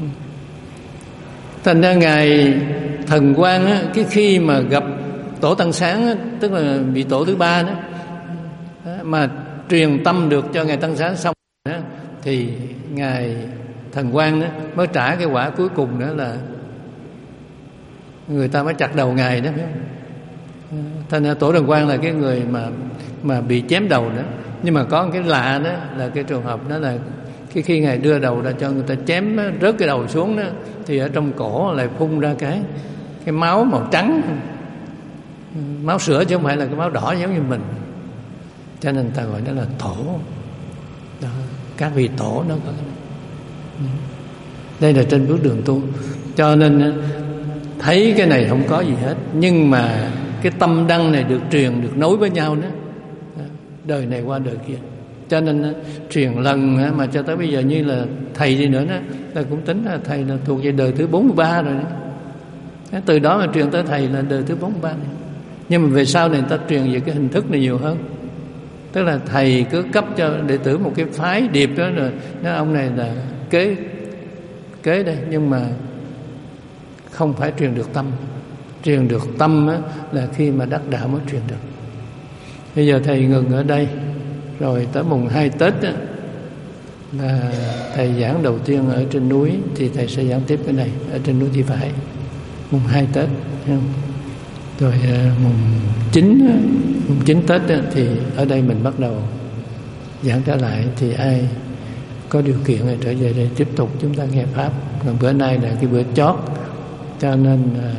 [SPEAKER 1] Thành ra ngài Thần Quang á, cái khi mà gặp tổ Tăng Sáng á, tức là vị tổ thứ ba đó, mà truyền tâm được cho ngài Tăng Sáng xong đó, thì ngài Thần Quang đó mới trả cái quả cuối cùng nữa là người ta mới chặt đầu ngài đó, phải không? Thành ra tổ Thần Quang là cái người mà mà bị chém đầu đó. Nhưng mà có một cái lạ đó là cái trường hợp đó là cái khi ngài đưa đầu ra cho người ta chém đó, rớt cái đầu xuống đó, thì ở trong cổ lại phun ra cái cái máu màu trắng, máu sữa chứ không phải là cái máu đỏ giống như mình. Cho nên ta gọi đó là tổ đó, các vị tổ đó có. Đây là trên bước đường tu. Cho nên thấy cái này không có gì hết, nhưng mà cái tâm đăng này được truyền, được nối với nhau đó, đời này qua đời kia. Cho nên truyền lần mà cho tới bây giờ như là thầy đi nữa đó, ta cũng tính là thầy là thuộc về đời thứ bốn mươi ba rồi đó. Từ đó mà truyền tới thầy là đời thứ bốn mươi ba này. Nhưng mà về sau này ta truyền về cái hình thức này nhiều hơn, tức là thầy cứ cấp cho đệ tử một cái phái điệp đó, rồi nói ông này là kế kế đây, nhưng mà không phải truyền được tâm. Truyền được tâm á, là khi mà đắc đạo mới truyền được. Bây giờ thầy ngừng ở đây, rồi tới mùng hai Tết á, là thầy giảng đầu tiên ở trên núi thì thầy sẽ giảng tiếp cái này ở trên núi Thị Vải mùng hai Tết, thấy không? Rồi mùng chín mùng chín Tết thì ở đây mình bắt đầu giảng trở lại, thì ai có điều kiện thì trở về đây tiếp tục chúng ta nghe pháp. Còn bữa nay là cái bữa chót, cho nên à,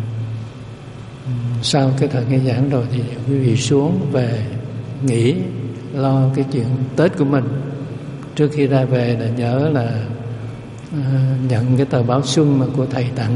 [SPEAKER 1] sau cái thời nghe giảng rồi thì quý vị xuống về nghỉ, lo cái chuyện Tết của mình. Trước khi ra về là nhớ là à, nhận cái tờ báo xuân mà của thầy tặng,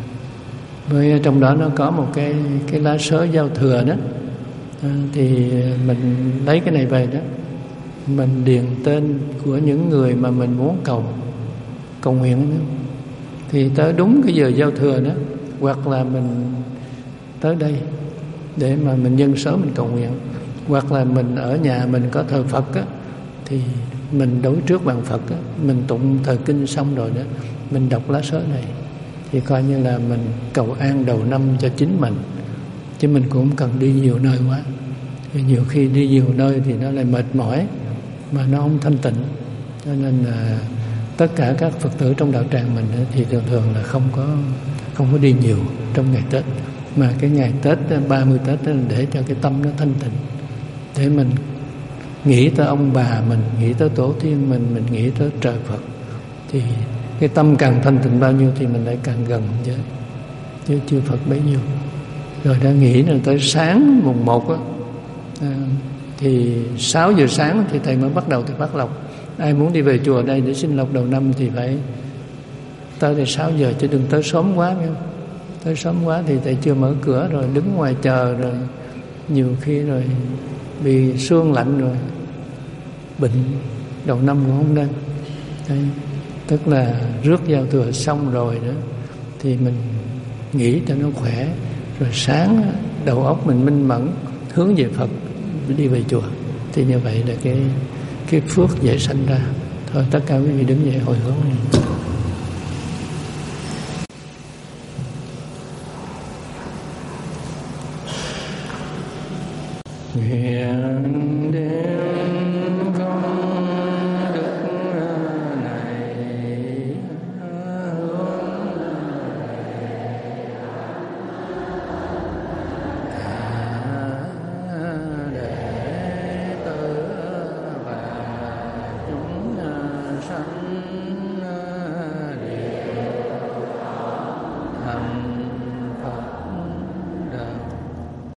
[SPEAKER 1] với trong đó nó có một cái cái lá sớ giao thừa đó, à, thì mình lấy cái này về đó, mình điền tên của những người mà mình muốn cầu cầu nguyện đó. Thì tới đúng cái giờ giao thừa đó, hoặc là mình tới đây để mà mình nhân sớm mình cầu nguyện, hoặc là mình ở nhà mình có thờ Phật á, thì mình đối trước bàn Phật á, mình tụng thời kinh xong rồi đó, mình đọc lá sớ này thì coi như là mình cầu an đầu năm cho chính mình, chứ mình cũng không cần đi nhiều nơi quá. Thì nhiều khi đi nhiều nơi thì nó lại mệt mỏi mà nó không thanh tịnh, cho nên là tất cả các Phật tử trong đạo tràng mình thì thường thường là không có không có đi nhiều trong ngày Tết, mà cái ngày Tết ba mươi Tết là để cho cái tâm nó thanh tịnh, để mình nghĩ tới ông bà mình, nghĩ tới tổ tiên mình, mình nghĩ tới trời Phật. Thì cái tâm càng thanh tịnh bao nhiêu thì mình lại càng gần với với chư Phật bấy nhiêu. Rồi đã nghĩ là tới sáng mùng một á, à, thì sáu giờ sáng thì thầy mới bắt đầu thầy phát lộc. Ai muốn đi về chùa đây để xin lộc đầu năm thì phải tới đây sáu giờ, chứ đừng tới sớm quá nghe. Tới sớm quá thì thầy chưa mở cửa rồi đứng ngoài chờ, rồi nhiều khi rồi bị sương lạnh rồi bệnh đầu năm cũng không nên. Đấy, tức là rước giao thừa xong rồi đó thì mình nghĩ cho nó khỏe, rồi sáng đầu óc mình minh mẫn hướng về Phật, đi về chùa, thì như vậy là cái cái phước dễ sanh ra. Thôi tất cả quý vị đứng dậy hồi hướng này. Nguyện đến